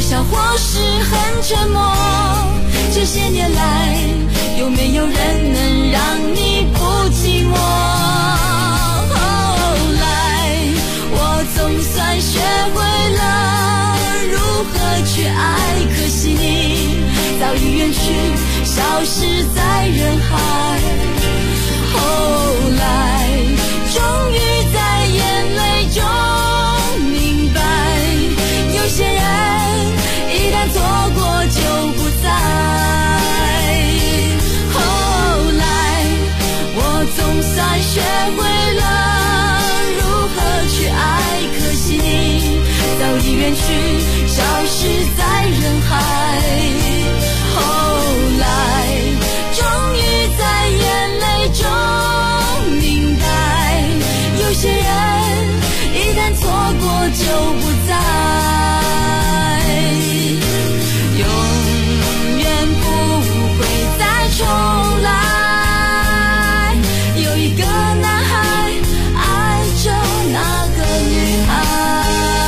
笑或是很沉默。这些年来，有没有人能让你不寂寞？后来，我总算学会了如何去爱，可惜你早已远去，消失在人海。后来，终于在眼泪中明白，有些人一旦错过就不在。后来，我总算学会了如何去爱，可惜你早已远去，消失在人海。后来，终于在眼泪中明白，有些人一旦错过就不在，永远不会再重来。有一个男孩爱着那个女孩。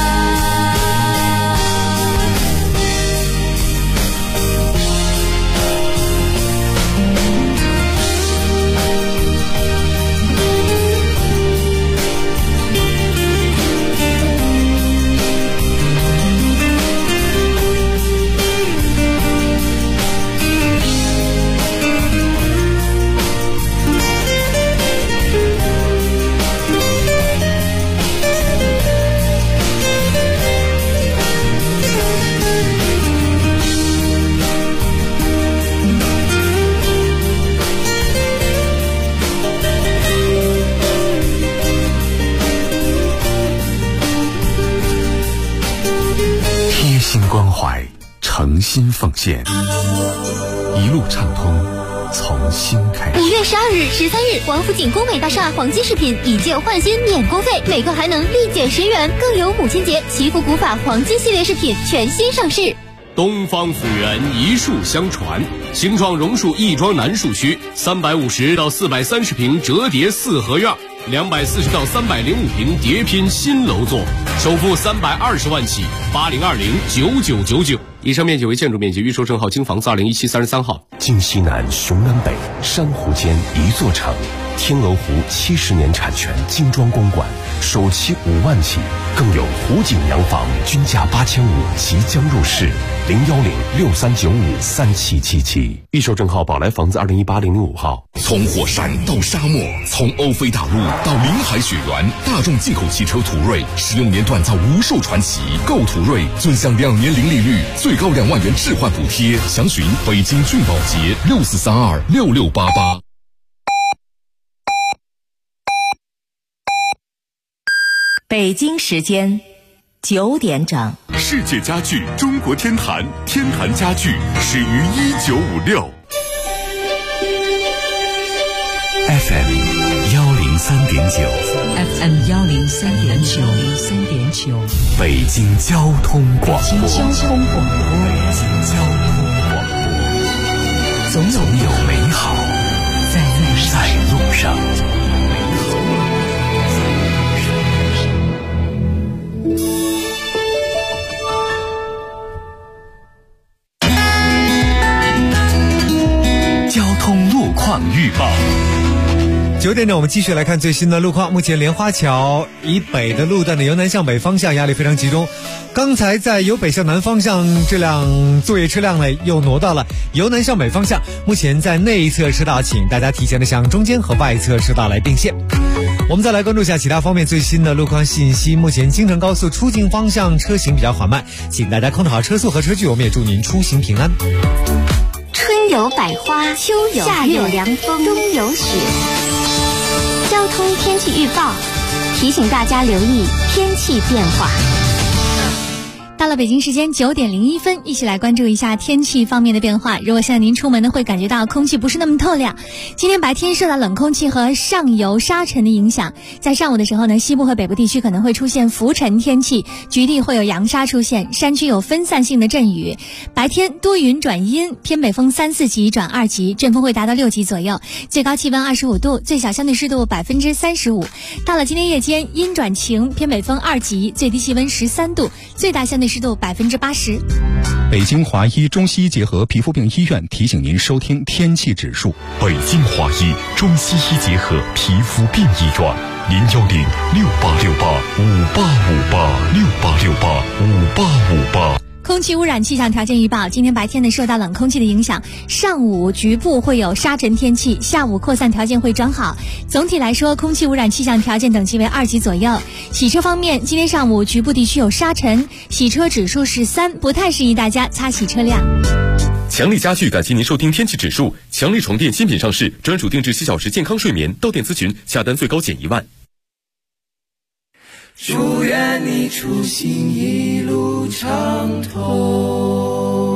关怀，诚心奉献，一路畅通，从新开始。 5月12日、13日，王府井工美大厦黄金饰品以旧换新免工费，每个还能立减10元，更有母亲节祈福古法黄金系列饰品全新上市。 东方府源一树相传，形状榕树亦庄南树区，350到430平折叠4合院，240到305平叠拼新楼座，首付320万起，80209999。以上面积为建筑面积，预售证号京房子2017 33号。 晋西南，雄南北，珊瑚间一座城。天鹅湖70年产权精装公馆，首期5万起，更有湖景洋房均价8500即将入市。01063953777。预售证号宝来房子2018-005号。 从火山到沙漠，从欧菲大陆到临海雪原，大众进口汽车途锐使用年锻造无数传奇。购途锐尊享2年零利率，最高2万元置换补贴。详询北京骏宝捷64326688。 北京时间9点整。 世界家具中国天坛，天坛家具始于1956。 FM 103.9，FM 103.9， 北京交通广播， 北京交通广播， 总有美好在路上。 交通路况预报。 9点整，我们继续来看最新的路况。目前莲花桥以北的路段的由南向北方向压力非常集中。刚才在由北向南方向这辆作业车辆呢，又挪到了由南向北方向。目前在内侧车道，请大家提前的向中间和外侧车道来并线。我们再来关注一下其他方面最新的路况信息。目前京承高速出境方向车行比较缓慢，请大家控制好车速和车距，我们也祝您出行平安。 春有百花，秋有夏有凉风，冬有雪。交通天气预报提醒大家留意天气变化。 到了北京时间9点01分，一起来关注一下天气方面的变化。如果现在您出门呢，会感觉到空气不是那么透亮。今天白天受到冷空气和上游沙尘的影响，在上午的时候呢，西部和北部地区可能会出现浮尘天气，局地会有扬沙出现，山区有分散性的阵雨。白天多云转阴，偏北风3、4级转2级，阵风会达到6级左右，最高气温25度，最小相对湿度35%。到了今天夜间，阴转晴，偏北风2级，最低气温13度，最大相对湿度80%。 北京华医中西医结合皮肤病医院提醒您收听天气指数。 北京华医中西医结合皮肤病医院，0106868586868685858。 空气污染气象条件预报：今天白天呢，受到冷空气的影响，上午局部会有沙尘天气，下午扩散条件会转好。总体来说，空气污染气象条件等级为2级左右。洗车方面，今天上午局部地区有沙尘，洗车指数是3，不太适宜大家擦洗车辆。 强力家具感谢您收听天气指数。强力床垫新品上市，专属定制7小时健康睡眠，到店咨询，下单最高减1万。 祝愿你出行一路畅通。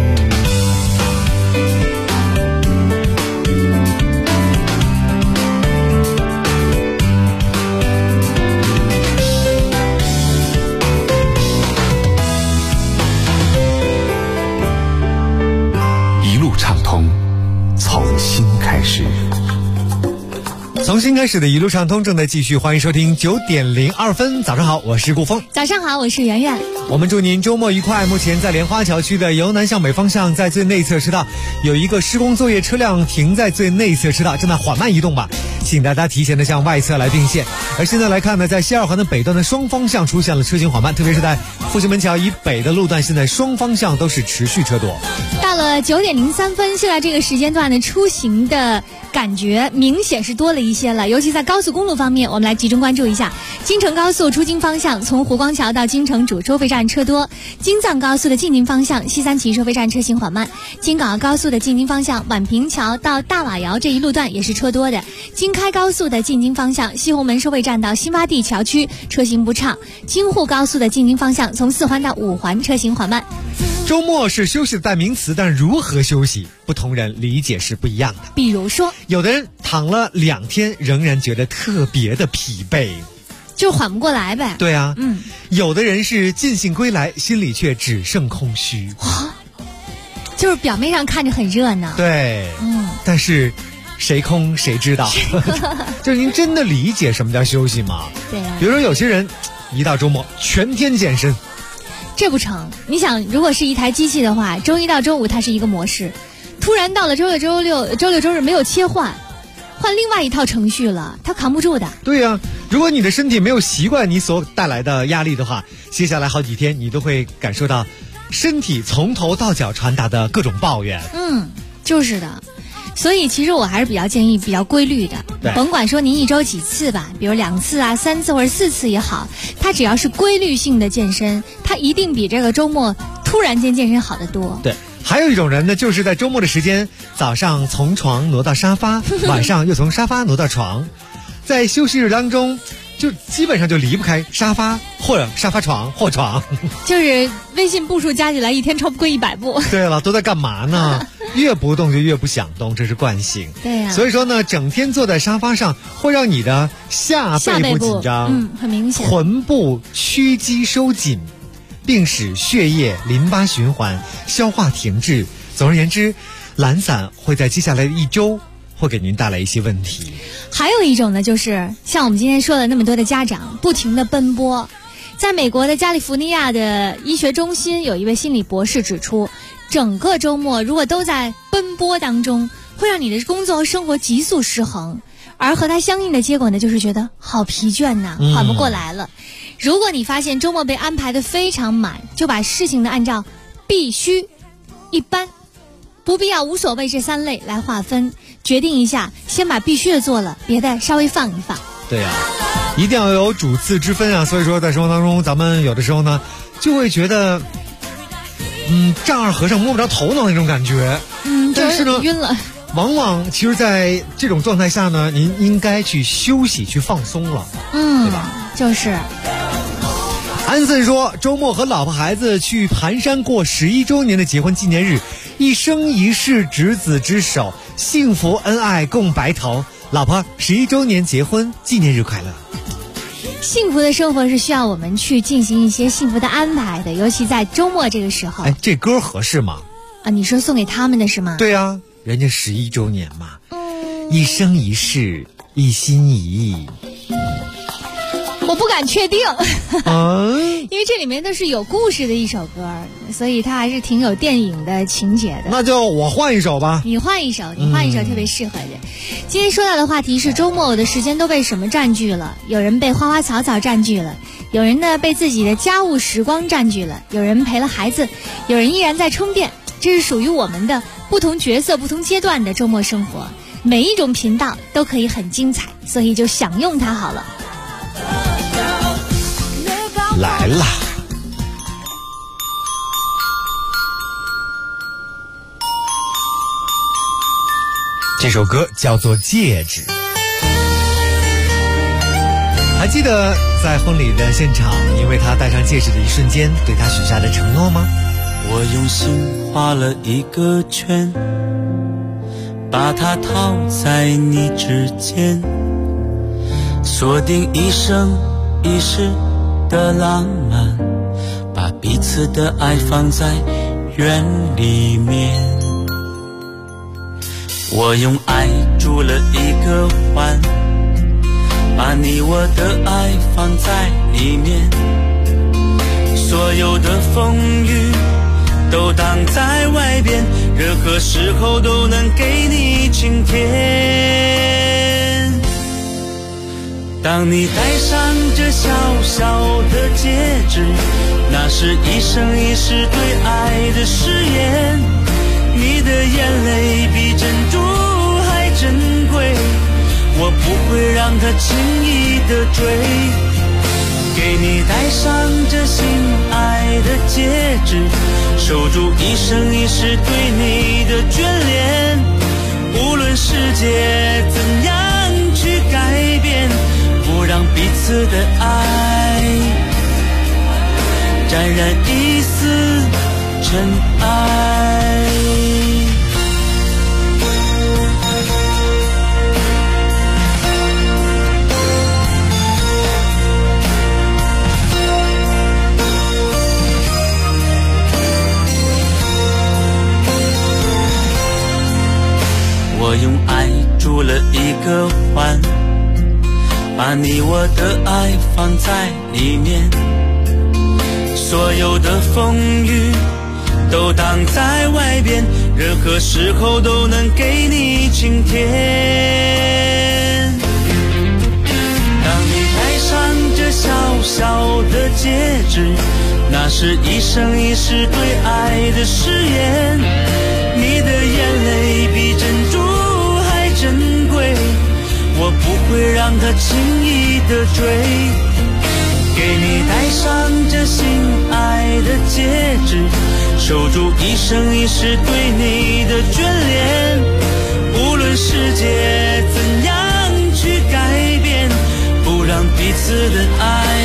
一路畅通，从新开始。 从新开始的一路畅通正在继续，欢迎收听9:02。早上好，我是顾峰。 早上好，我是圆圆。 我们祝您周末愉快。目前在莲花桥区的由南向北方向，在最内侧车道有一个施工作业车辆停在最内侧车道，正在缓慢移动吧，请大家提前的向外侧来并线。而现在来看呢，在西二环的北段的双方向出现了车行缓慢，特别是在复兴门桥以北的路段，现在双方向都是持续车多。 到了9:03，现在这个时间段的出行的感觉明显是多了一些了，尤其在高速公路方面，我们来集中关注一下。京承高速出京方向，从湖光桥到京承主收费站车多；京藏高速的进京方向，西三旗收费站车行缓慢；京港澳高速的进京方向，宛平桥到大瓦窑这一路段也是车多的；京开高速的进京方向，西红门收费站到新洼地桥区车行不畅；京沪高速的进京方向，从4环到5环车行缓慢。 周末是休息的代名词，但如何休息，不同人理解是不一样的。 比如说， 有的人躺了2天，仍然觉得特别的疲惫， 就缓不过来呗。 对啊，有的人是尽兴归来，心里却只剩空虚。 就是表面上看着很热闹， 对，但是谁空谁知道。就是您真的理解什么叫休息吗？ 对啊。 比如说有些人一到周末全天健身， 这不成。你想，如果是一台机器的话，周一到周五它是一个模式，突然到了周六周日没有切换另外一套程序了，它扛不住的。 对呀，如果你的身体没有习惯你所带来的压力的话，接下来好几天你都会感受到身体从头到脚传达的各种抱怨。 就是的。所以其实我还是比较建议比较规律的，甭管说您一周几次吧，比如2次啊、3次或者4次也好，它只要是规律性的健身，它一定比这个周末突然间健身好得多。 对，还有一种人呢，就是在周末的时间，早上从床挪到沙发，晚上又从沙发挪到床，在休息日当中就基本上就离不开沙发或者沙发床或床。 就是微信步数加起来一天超不过100步。 对了，都在干嘛呢？越不动就越不想动，这是惯性。 对呀。 所以说呢，整天坐在沙发上会让你的下背部紧张， 很明显， 臀部屈肌收紧，并使血液、淋巴循环、消化停滞。总而言之，懒散会在接下来的1周会给您带来一些问题。 还有一种呢，就是像我们今天说了那么多的家长不停的奔波。在美国的加利福尼亚的医学中心，有一位心理博士指出，整个周末如果都在奔波当中，会让你的工作和生活急速失衡，而和它相应的结果呢，就是觉得好疲倦呐，缓不过来了。如果你发现周末被安排的非常满，就把事情的按照必须、一般、不必要、无所谓这3类来划分，决定一下，先把必须的做了，别的稍微放一放。 对呀，一定要有主次之分啊。所以说在生活当中，咱们有的时候呢就会觉得丈二和尚摸不着头脑那种感觉。但是呢晕了。 往往其实在这种状态下呢，您应该去休息去放松了。对吧？ 就是安森说，周末和老婆孩子去盘山过11周年的结婚纪念日，一生一世执子之手，幸福恩爱共白头。老婆11周年结婚纪念日快乐。 幸福的生活是需要我们去进行一些幸福的安排的，尤其在周末这个时候。 这歌合适吗？ 你说送给他们的是吗？ 对啊，人家11周年嘛，一生一世，一心一意。 我不不敢确定，因为这里面都是有故事的一首歌，所以它还是挺有电影的情节的。 那就我换一首吧。 你换一首特别适合的。今天说到的话题是周末我的时间都被什么占据了？有人被花花草草占据了，有人呢被自己的家务时光占据了，有人陪了孩子，有人依然在充电。这是属于我们的不同角色、不同阶段的周末生活。每一种频道都可以很精彩，所以就享用它好了。 来啦！这首歌叫做《戒指》。还记得在婚礼的现场，因为他戴上戒指的一瞬间，对他许下的承诺吗？ 我用心画了一个圈，把它套在你指尖，锁定一生一世的浪漫，把彼此的爱放在圆里面。我用爱筑了一个环，把你我的爱放在里面，所有的风雨都挡在外边，任何时候都能给你晴天。当你戴上这小小的戒指，那是一生一世对爱的誓言。你的眼泪比珍珠还珍贵，我不会让它轻易的坠。给你戴上这心爱的戒指，守住一生一世对你的眷恋。无论世界怎样去改变，不让彼此的爱沾染一丝尘埃。我用爱筑了一个环，把你我的爱放在里面，所有的风雨都挡在外边，任何时候都能给你晴天。当你戴上这小小的戒指，那是一生一世对爱的誓言。你的眼泪比珍珠还珍贵，我不会让它轻易的坠。给你戴上这心爱的戒指，守住一生一世对你的眷恋。无论世界怎样去改变，不让彼此的爱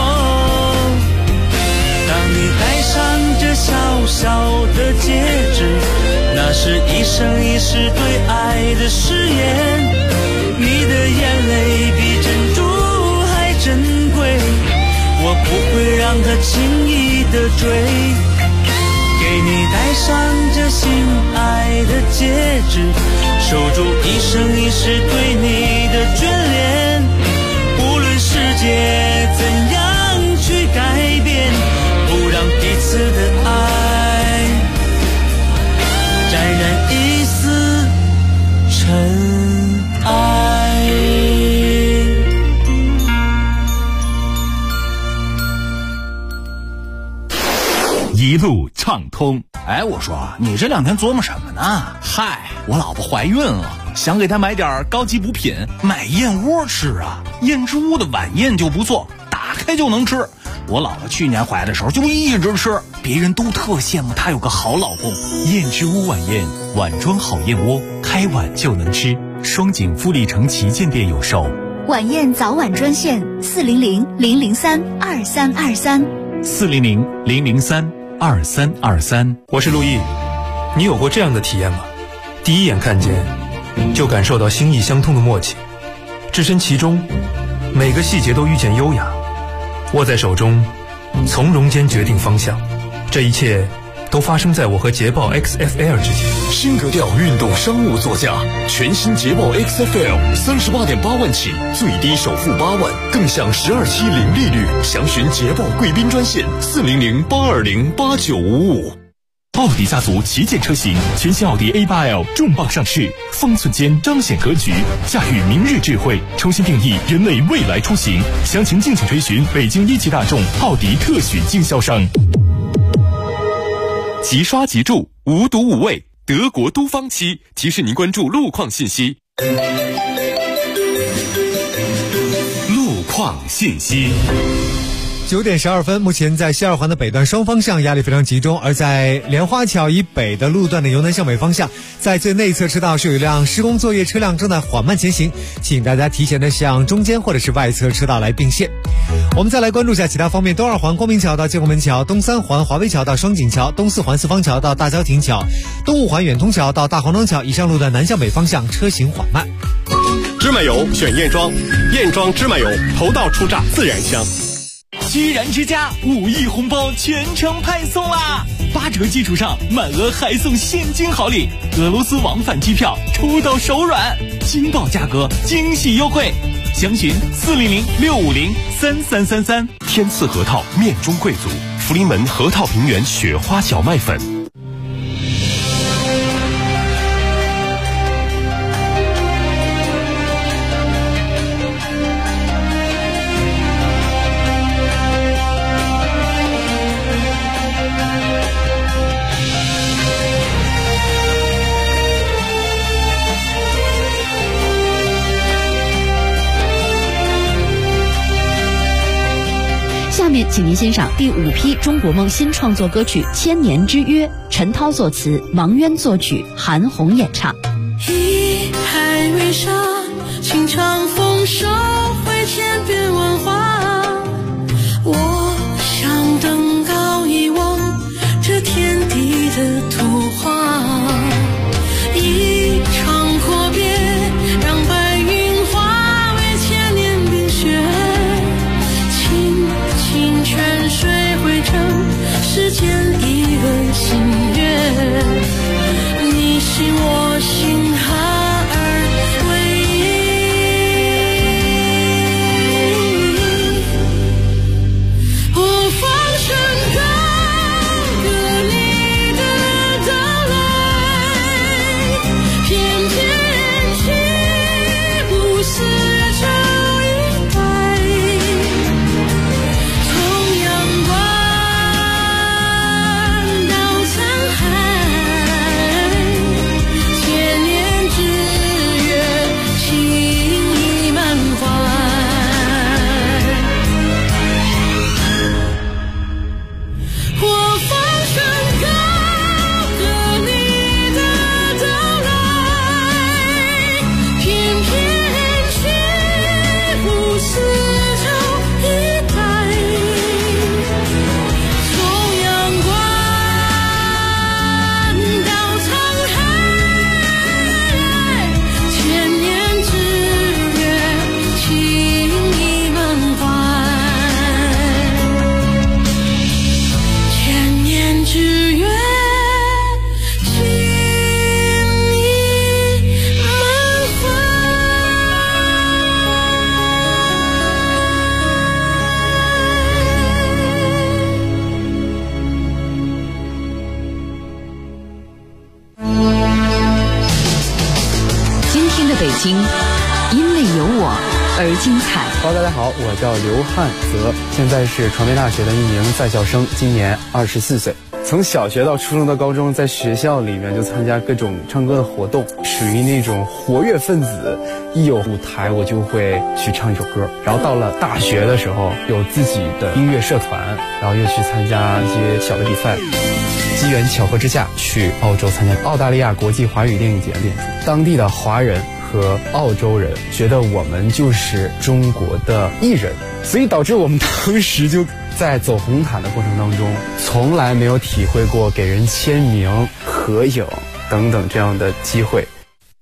当你戴上这小小的戒指，那是一生一世对爱的誓言。你的眼泪比珍珠还珍贵，我不会让它轻易的坠。给你戴上这心爱的戒指，守住一生一世对你的眷恋。无论世界怎样去改变，不让彼此的爱沾染一丝尘埃。 一路畅通。哎，我说你这两天琢磨什么呢？嗨，我老婆怀孕了，想给她买点高级补品，买燕窝吃啊。燕之屋的晚宴就不错，打开就能吃。我老婆去年怀的时候就一直吃，别人都特羡慕她有个好老公。燕之屋晚宴，碗装好燕窝，开碗就能吃。双井富力城旗舰店有售。 晚宴早晚专线 400-003-2323，400-003-2323。 我是陆毅，你有过这样的体验吗？第一眼看见，就感受到心意相通的默契，置身其中，每个细节都遇见优雅，握在手中，从容间决定方向。这一切都发生在我和捷豹 XFL 之间。 新格调运动商务座驾，全新捷豹 XFL 38.8万起，最低首付8万，更享12期零利率。详询捷豹贵宾专线400-820-8955。 奥迪家族旗舰车型，全新奥迪 A8L 重磅上市，方寸间彰显格局，驾驭明日智慧，重新定义人类未来出行。详情敬请追询北京一汽大众奥迪特许经销商。 即刷即住，无毒无味，德国都方漆提示您关注路况信息。路况信息。 9点12分，目前在西二环的北段双方向压力非常集中，而在莲花桥以北的路段的由南向北方向，在最内侧车道是有一辆施工作业车辆正在缓慢前行，请大家提前的向中间或者是外侧车道来并线。我们再来关注一下其他方面，东二环光明桥到建国门桥，东三环华威桥到双井桥，东四环四方桥到大郊亭桥，东五环远通桥到大黄庄桥，以上路段南向北方向车行缓慢。 芝麻油选燕庄，燕庄芝麻油，头道出榨自然香。 居然之家5亿红包全程派送啦！8折基础上满额还送现金好礼，俄罗斯往返机票抽到手软，惊爆价格，惊喜优惠，详询400-650-3333。 天赐核桃面中贵族，福临门核桃平原雪花小麦粉。 下面请您欣赏第5批中国梦新创作歌曲《千年之约》，陈涛作词，王渊作曲，韩红演唱。 一海为沙，情长风收回千变万化。我想登高一望这天地的图画，一场阔别让白云化为千年冰雪，泉水汇成世间一轮新月，你是我心孩儿唯一。我放声高歌你的到来，翩翩起舞四月秋一白。 因为有我而精彩。 大家好，我叫刘汉泽，现在是传媒大学的一名在校生，今年24岁。从小学到初中到高中，在学校里面就参加各种唱歌的活动，属于那种活跃分子，一有舞台我就会去唱一首歌。然后到了大学的时候，有自己的音乐社团，然后又去参加一些小的比赛。机缘巧合之下，去澳洲参加澳大利亚国际华语电影节演出，当地的华人和澳洲人觉得我们就是中国的艺人，所以导致我们当时就在走红毯的过程当中，从来没有体会过给人签名、合影等等这样的机会。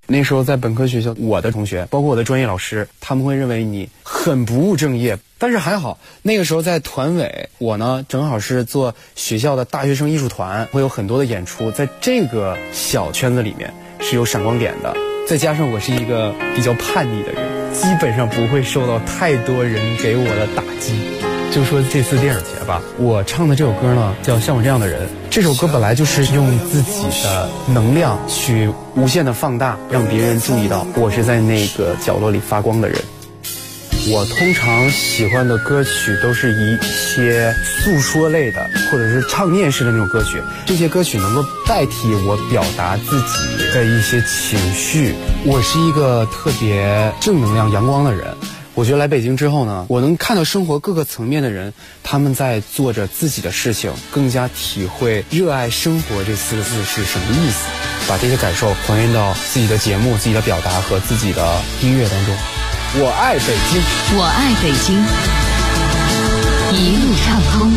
那时候在本科学校，我的同学包括我的专业老师，他们会认为你很不务正业。但是还好，那个时候在团委，我呢正好是做学校的大学生艺术团，会有很多的演出，在这个小圈子里面是有闪光点的。再加上我是一个比较叛逆的人，基本上不会受到太多人给我的打击。就说这次电影节吧，我唱的这首歌呢叫《像我这样的人》。这首歌本来就是用自己的能量去无限的放大，让别人注意到我是在那个角落里发光的人。我通常喜欢的歌曲都是一些诉说类的，或者是唱念式的那种歌曲。这些歌曲能够代替我表达自己的一些情绪。我是一个特别正能量、阳光的人。我觉得来北京之后呢，我能看到生活各个层面的人，他们在做着自己的事情，更加体会热爱生活这4个字是什么意思，把这些感受还原到自己的节目、自己的表达和自己的音乐当中。我爱北京， 我爱北京，一路畅通。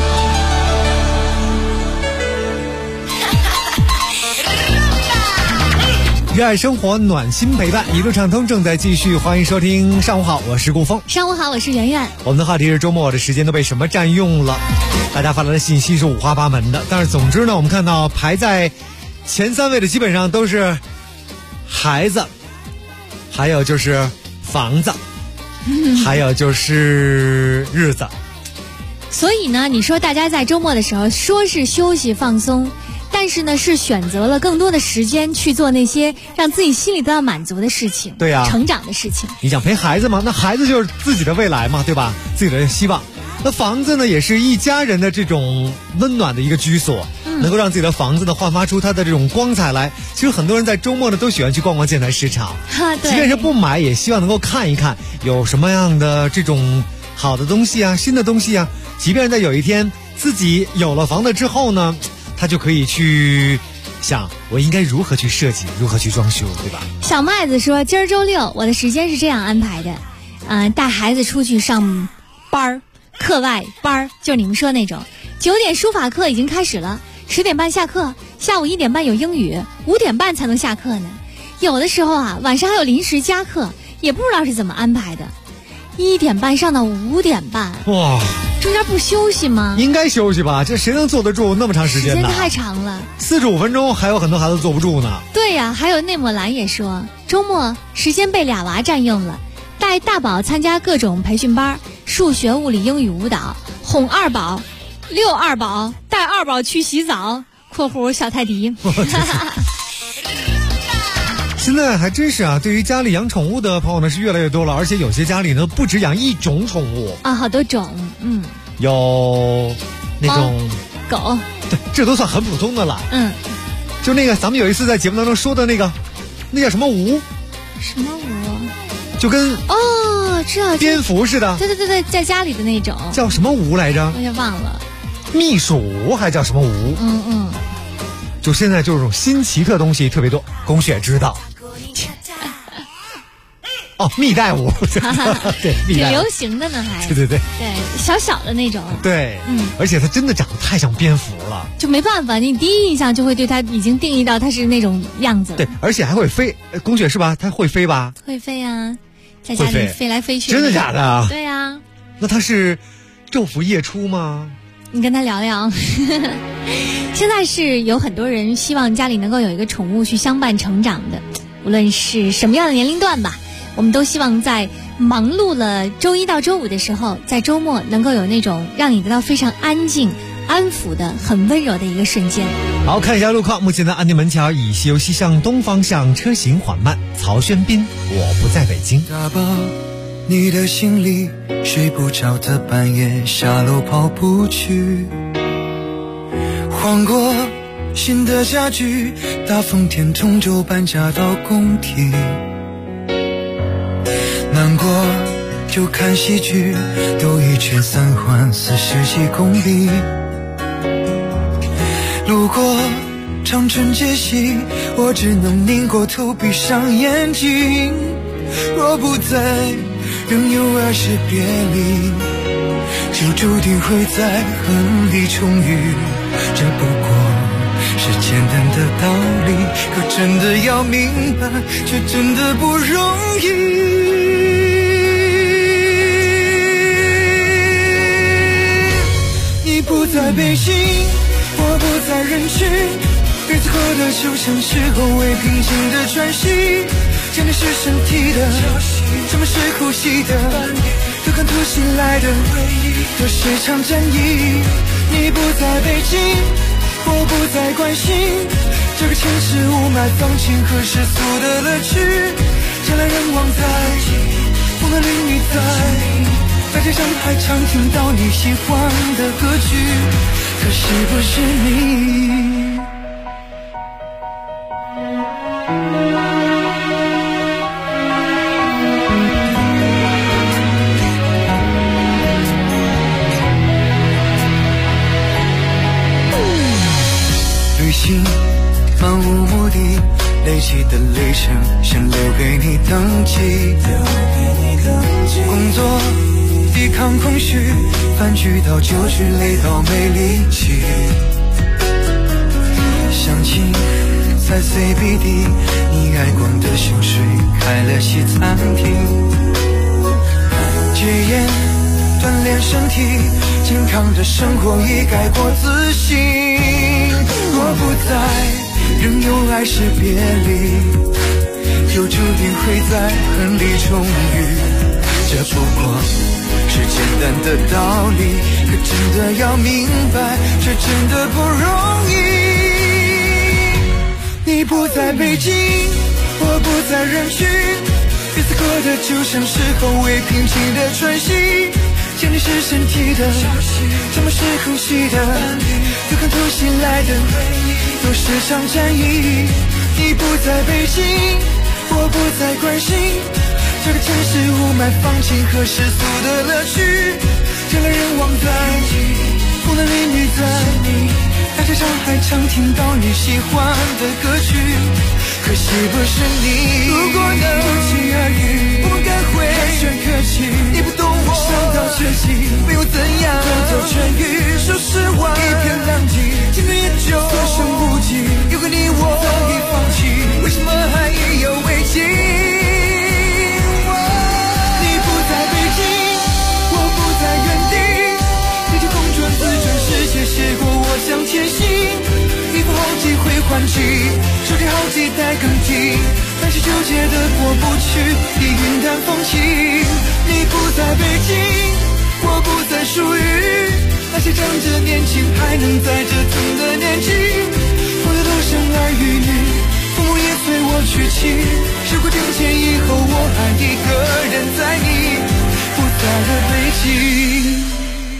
热爱生活，暖心陪伴，一路畅通正在继续，欢迎收听。上午好，我是顾峰。 上午好，我是圆圆。 我们的话题是周末的时间都被什么占用了？大家发来的信息是五花八门的，但是总之呢，我们看到排在前3位的基本上都是孩子，还有就是房子，还有就是日子。 所以呢，你说大家在周末的时候说是休息放松，但是呢是选择了更多的时间去做那些让自己心里得到满足的事情， 对呀， 成长的事情。 你想陪孩子嘛，那孩子就是自己的未来嘛，对吧？自己的希望。那房子呢，也是一家人的这种温暖的一个居所，能够让自己的房子呢焕发出它的这种光彩来。其实很多人在周末呢都喜欢去逛逛建材市场，即便是不买，也希望能够看一看有什么样的这种好的东西啊，新的东西啊。即便在有一天自己有了房子之后呢，他就可以去想我应该如何去设计，如何去装修，对吧？ 小麦子说，今儿周6，我的时间是这样安排的，带孩子出去上班，课外班，就是你们说那种。9点书法课已经开始了，10点半下课，下午1点半有英语，5点半才能下课呢。有的时候啊，晚上还有临时加课，也不知道是怎么安排的。1点半上到5点半， 哇， 中间不休息吗？ 应该休息吧，这谁能坐得住那么长时间呢？ 时间太长了 ，45分钟还有很多孩子坐不住呢。 对呀，还有内抹兰也说，周末时间被俩娃占用了，带大宝参加各种培训班，数学、物理、英语、舞蹈，哄2宝，遛2宝，带2宝去洗澡（括弧小泰迪）。 现在还真是啊，对于家里养宠物的朋友呢是越来越多了，而且有些家里呢不止养一种宠物啊，好多种， 有那种狗， 对，这都算很普通的了。就那个咱们有一次在节目当中说的那个，那叫什么吴？ 什么吴？ 就跟知道蝙蝠似的。 对，在家里的那种叫什么吴来着？ 我也忘了。 蜜鼠还叫什么吴？就现在就是这种新奇特东西特别多，龚雪知道。蜜袋鼯，对， 挺流行的呢，还对， 小小的那种， 对，而且它真的长得太像蝙蝠了， 就没办法，你第一印象就会对它已经定义到它是那种样子了。 对，而且还会飞，龚雪是吧？它会飞吧？ 会飞啊，在家里飞来飞去。 真的假的？ 对啊。 那它是昼伏夜出吗？ 你跟他聊聊。现在是有很多人希望家里能够有一个宠物去相伴成长的，无论是什么样的年龄段吧。我们都希望在忙碌了周1到周5的时候，在周末能够有那种让你得到非常安静、安抚的、很温柔的一个瞬间。 好，看一下路况。目前的安定门桥以西游西向东方向车行缓慢。曹轩斌，我不在北京。 打包你的行李，睡不着的半夜下楼跑步去，换过新的家具，大风天同舟搬家到工体。难过就看戏剧，兜一圈3环40几公里。路过长春街西，我只能拧过头闭上眼睛。若不在，仍有20别离，就注定会在恨里重遇。这不过是简单的道理，可真的要明白，却真的不容易。你不在北京，我不在人群，日子过得就像是后未平静的喘息。想你是身体的，什么是呼吸的，都看突袭来的都是场战役。你不在北京，我不再关心这个城市雾霾放晴和世俗的乐趣。人来人往在，风的淋雨在街上还常听到你喜欢的歌曲，可是不是你？旅行漫无目的，累积的里程想留给你登记。工作抵抗空虚，饭局到酒局累到没力气。相亲在 CBD， 你爱逛的秀水开了西餐厅。戒烟锻炼身体，健康的生活已改过自新。我不在，仍有爱是别离，就注定会在恨里重遇。这不过是简单的道理，可真的要明白，却真的不容易。你不在北京，我不在人群，彼此过得就像是后未平静的喘息。想你是身体的，什么是呼吸的，都看突袭来的都是场战役。你不在北京，我不再关心这个城市雾霾放晴和世俗的乐趣。人来人往在，风的淋雨在，大街上还常听到你喜欢的歌曲，可惜不是你。如果能不期而遇，我们该会寒暄客气。你不懂我伤到绝境，没有怎样都都痊愈。说实话一片狼藉，情缘也就所剩无几。有个你我早已放弃，为什么还意犹未尽？你不在北京，我不在原地，地球公转自转，世界写过我向前行。一副好机会还击，手机好几代更替，但是纠结的过不去，已云淡风轻。你不在北京，我不再属于那些仗着年轻还能在折腾的年纪。我的都生儿育女，父母也随我娶妻。时过境迁以后，我还一个人在你不在的北京。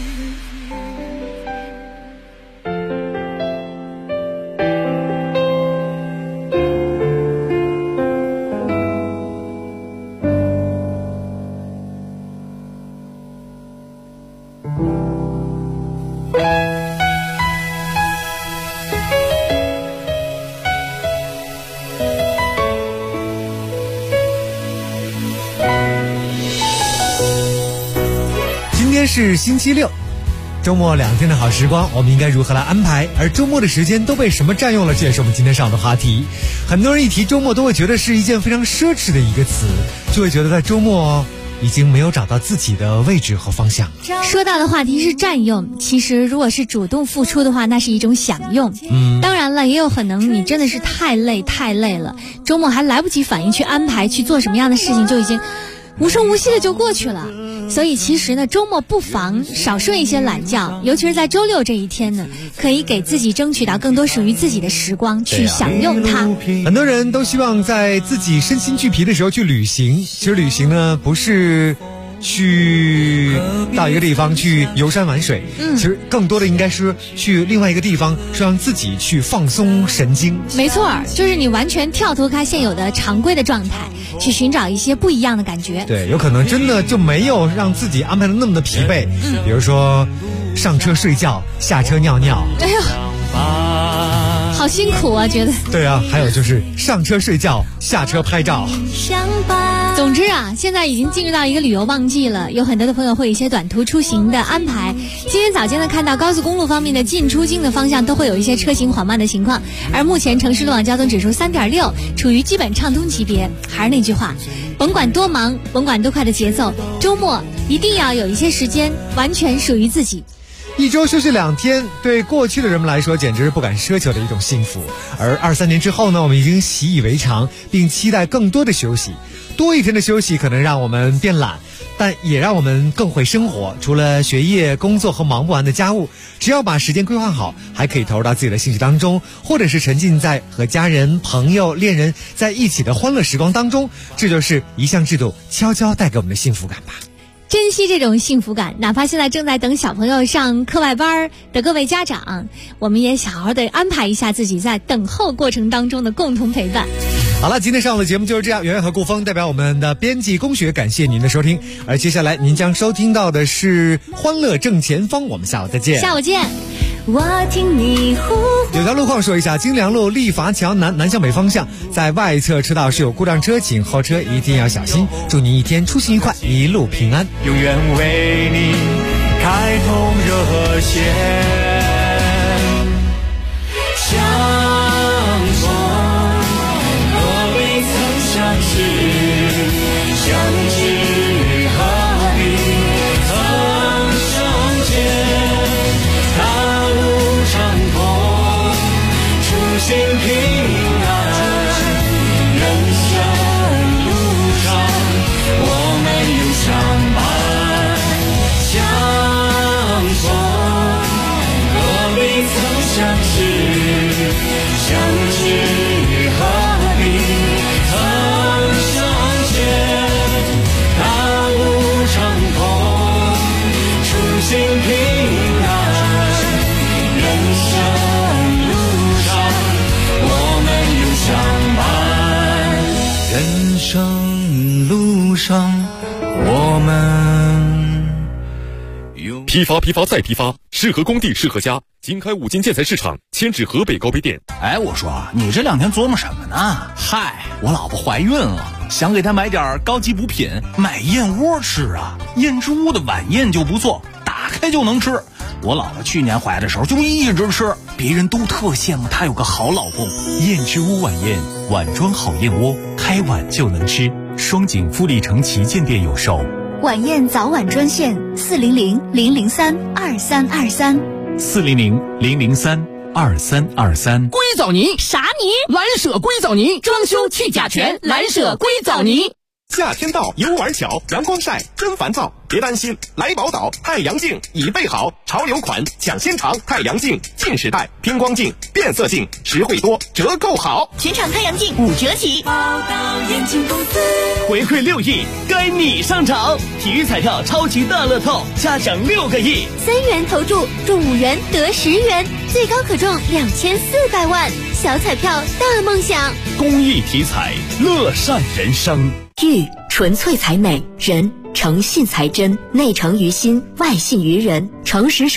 是星期六，周末2天的好时光，我们应该如何来安排？而周末的时间都被什么占用了？这也是我们今天上的话题。很多人一提周末都会觉得是一件非常奢侈的一个词，就会觉得在周末已经没有找到自己的位置和方向。 说到的话题是占用，其实如果是主动付出的话，那是一种享用。当然了，也有可能你真的是太累了，周末还来不及反应去安排去做什么样的事情，就已经无声无息的就过去了。所以其实呢，周末不妨少睡一些懒觉，尤其是在周六这一天呢，可以给自己争取到更多属于自己的时光，去享用它。 很多人都希望在自己身心俱疲的时候去旅行，其实旅行呢不是去到一个地方去游山玩水，其实更多的应该是去另外一个地方，是让自己去放松神经。 没错，就是你完全跳脱开现有的常规的状态，去寻找一些不一样的感觉。 对，有可能真的就没有让自己安排的那么的疲惫。比如说上车睡觉，下车尿尿。 哎呦， 好辛苦啊，觉得。 对啊，还有就是上车睡觉，下车拍照。 总之啊，现在已经进入到一个旅游旺季了，有很多的朋友会有一些短途出行的安排。今天早间呢，看到高速公路方面的进出京的方向都会有一些车行缓慢的情况，而目前城市路网交通指数3.6，处于基本畅通级别。还是那句话，甭管多忙，甭管多快的节奏，周末一定要有一些时间完全属于自己。 一周休息2天，对过去的人们来说简直是不敢奢求的一种幸福。而2-3年之后呢，我们已经习以为常，并期待更多的休息。多一天的休息可能让我们变懒，但也让我们更会生活。除了学业、工作和忙不完的家务，只要把时间规划好，还可以投入到自己的兴趣当中，或者是沉浸在和家人、朋友、恋人在一起的欢乐时光当中。这就是一项制度悄悄带给我们的幸福感吧。 珍惜这种幸福感，哪怕现在正在等小朋友上课外班的各位家长，我们也好好的安排一下自己在等候过程当中的共同陪伴。 好了，今天上午的节目就是这样，圆圆和顾峰代表我们的编辑龚雪感谢您的收听，而接下来您将收听到的是欢乐正前方，我们下午再见。 下午见。 我听你呼呼。 有条路况说一下，京良路立华桥南向北方向，在外侧车道是有故障车，请后车一定要小心。祝您一天出行愉快，一路平安。 永远为你开通热线，相逢何必曾相识，相知何必曾相见。大路长空，初心平安，人生路上我们有相伴。相逢何必曾相识，相知何必曾相见。大路长空，初心平安，人生路上我们有相伴。人生路上我们批发再批发，适合工地适合家。经开五金建材市场，迁至河北高碑店。 哎，我说你这2天琢磨什么呢？嗨，我老婆怀孕了，想给她买点高级补品，买燕窝吃啊。燕之屋的晚宴就不错，打开就能吃。我姥姥去年怀的时候就一直吃，别人都特羡慕她有个好老公。燕之屋晚宴，碗装好燕窝，开碗就能吃。双井富力城旗舰店有售。 晚宴早晚专线 400-003-2323，400-003-2323。 硅藻泥啥泥？蓝舍硅藻泥，装修去甲醛，蓝舍硅藻泥。 夏天到，游玩巧，阳光晒真烦躁，别担心，来宝岛太阳镜已备好，潮流款抢先尝，太阳镜近视带偏光镜变色镜实惠多，折扣好， 全场太阳镜5折起。宝岛眼镜公司回馈6亿，该你上场！体育彩票超级大乐透，加奖6个亿 ，3元投注中5元得10元，最高可中2400万，小彩票大梦想。 公益体彩，乐善人生。 玉纯粹才美，人诚信才真，内诚于心，外信于人，诚实守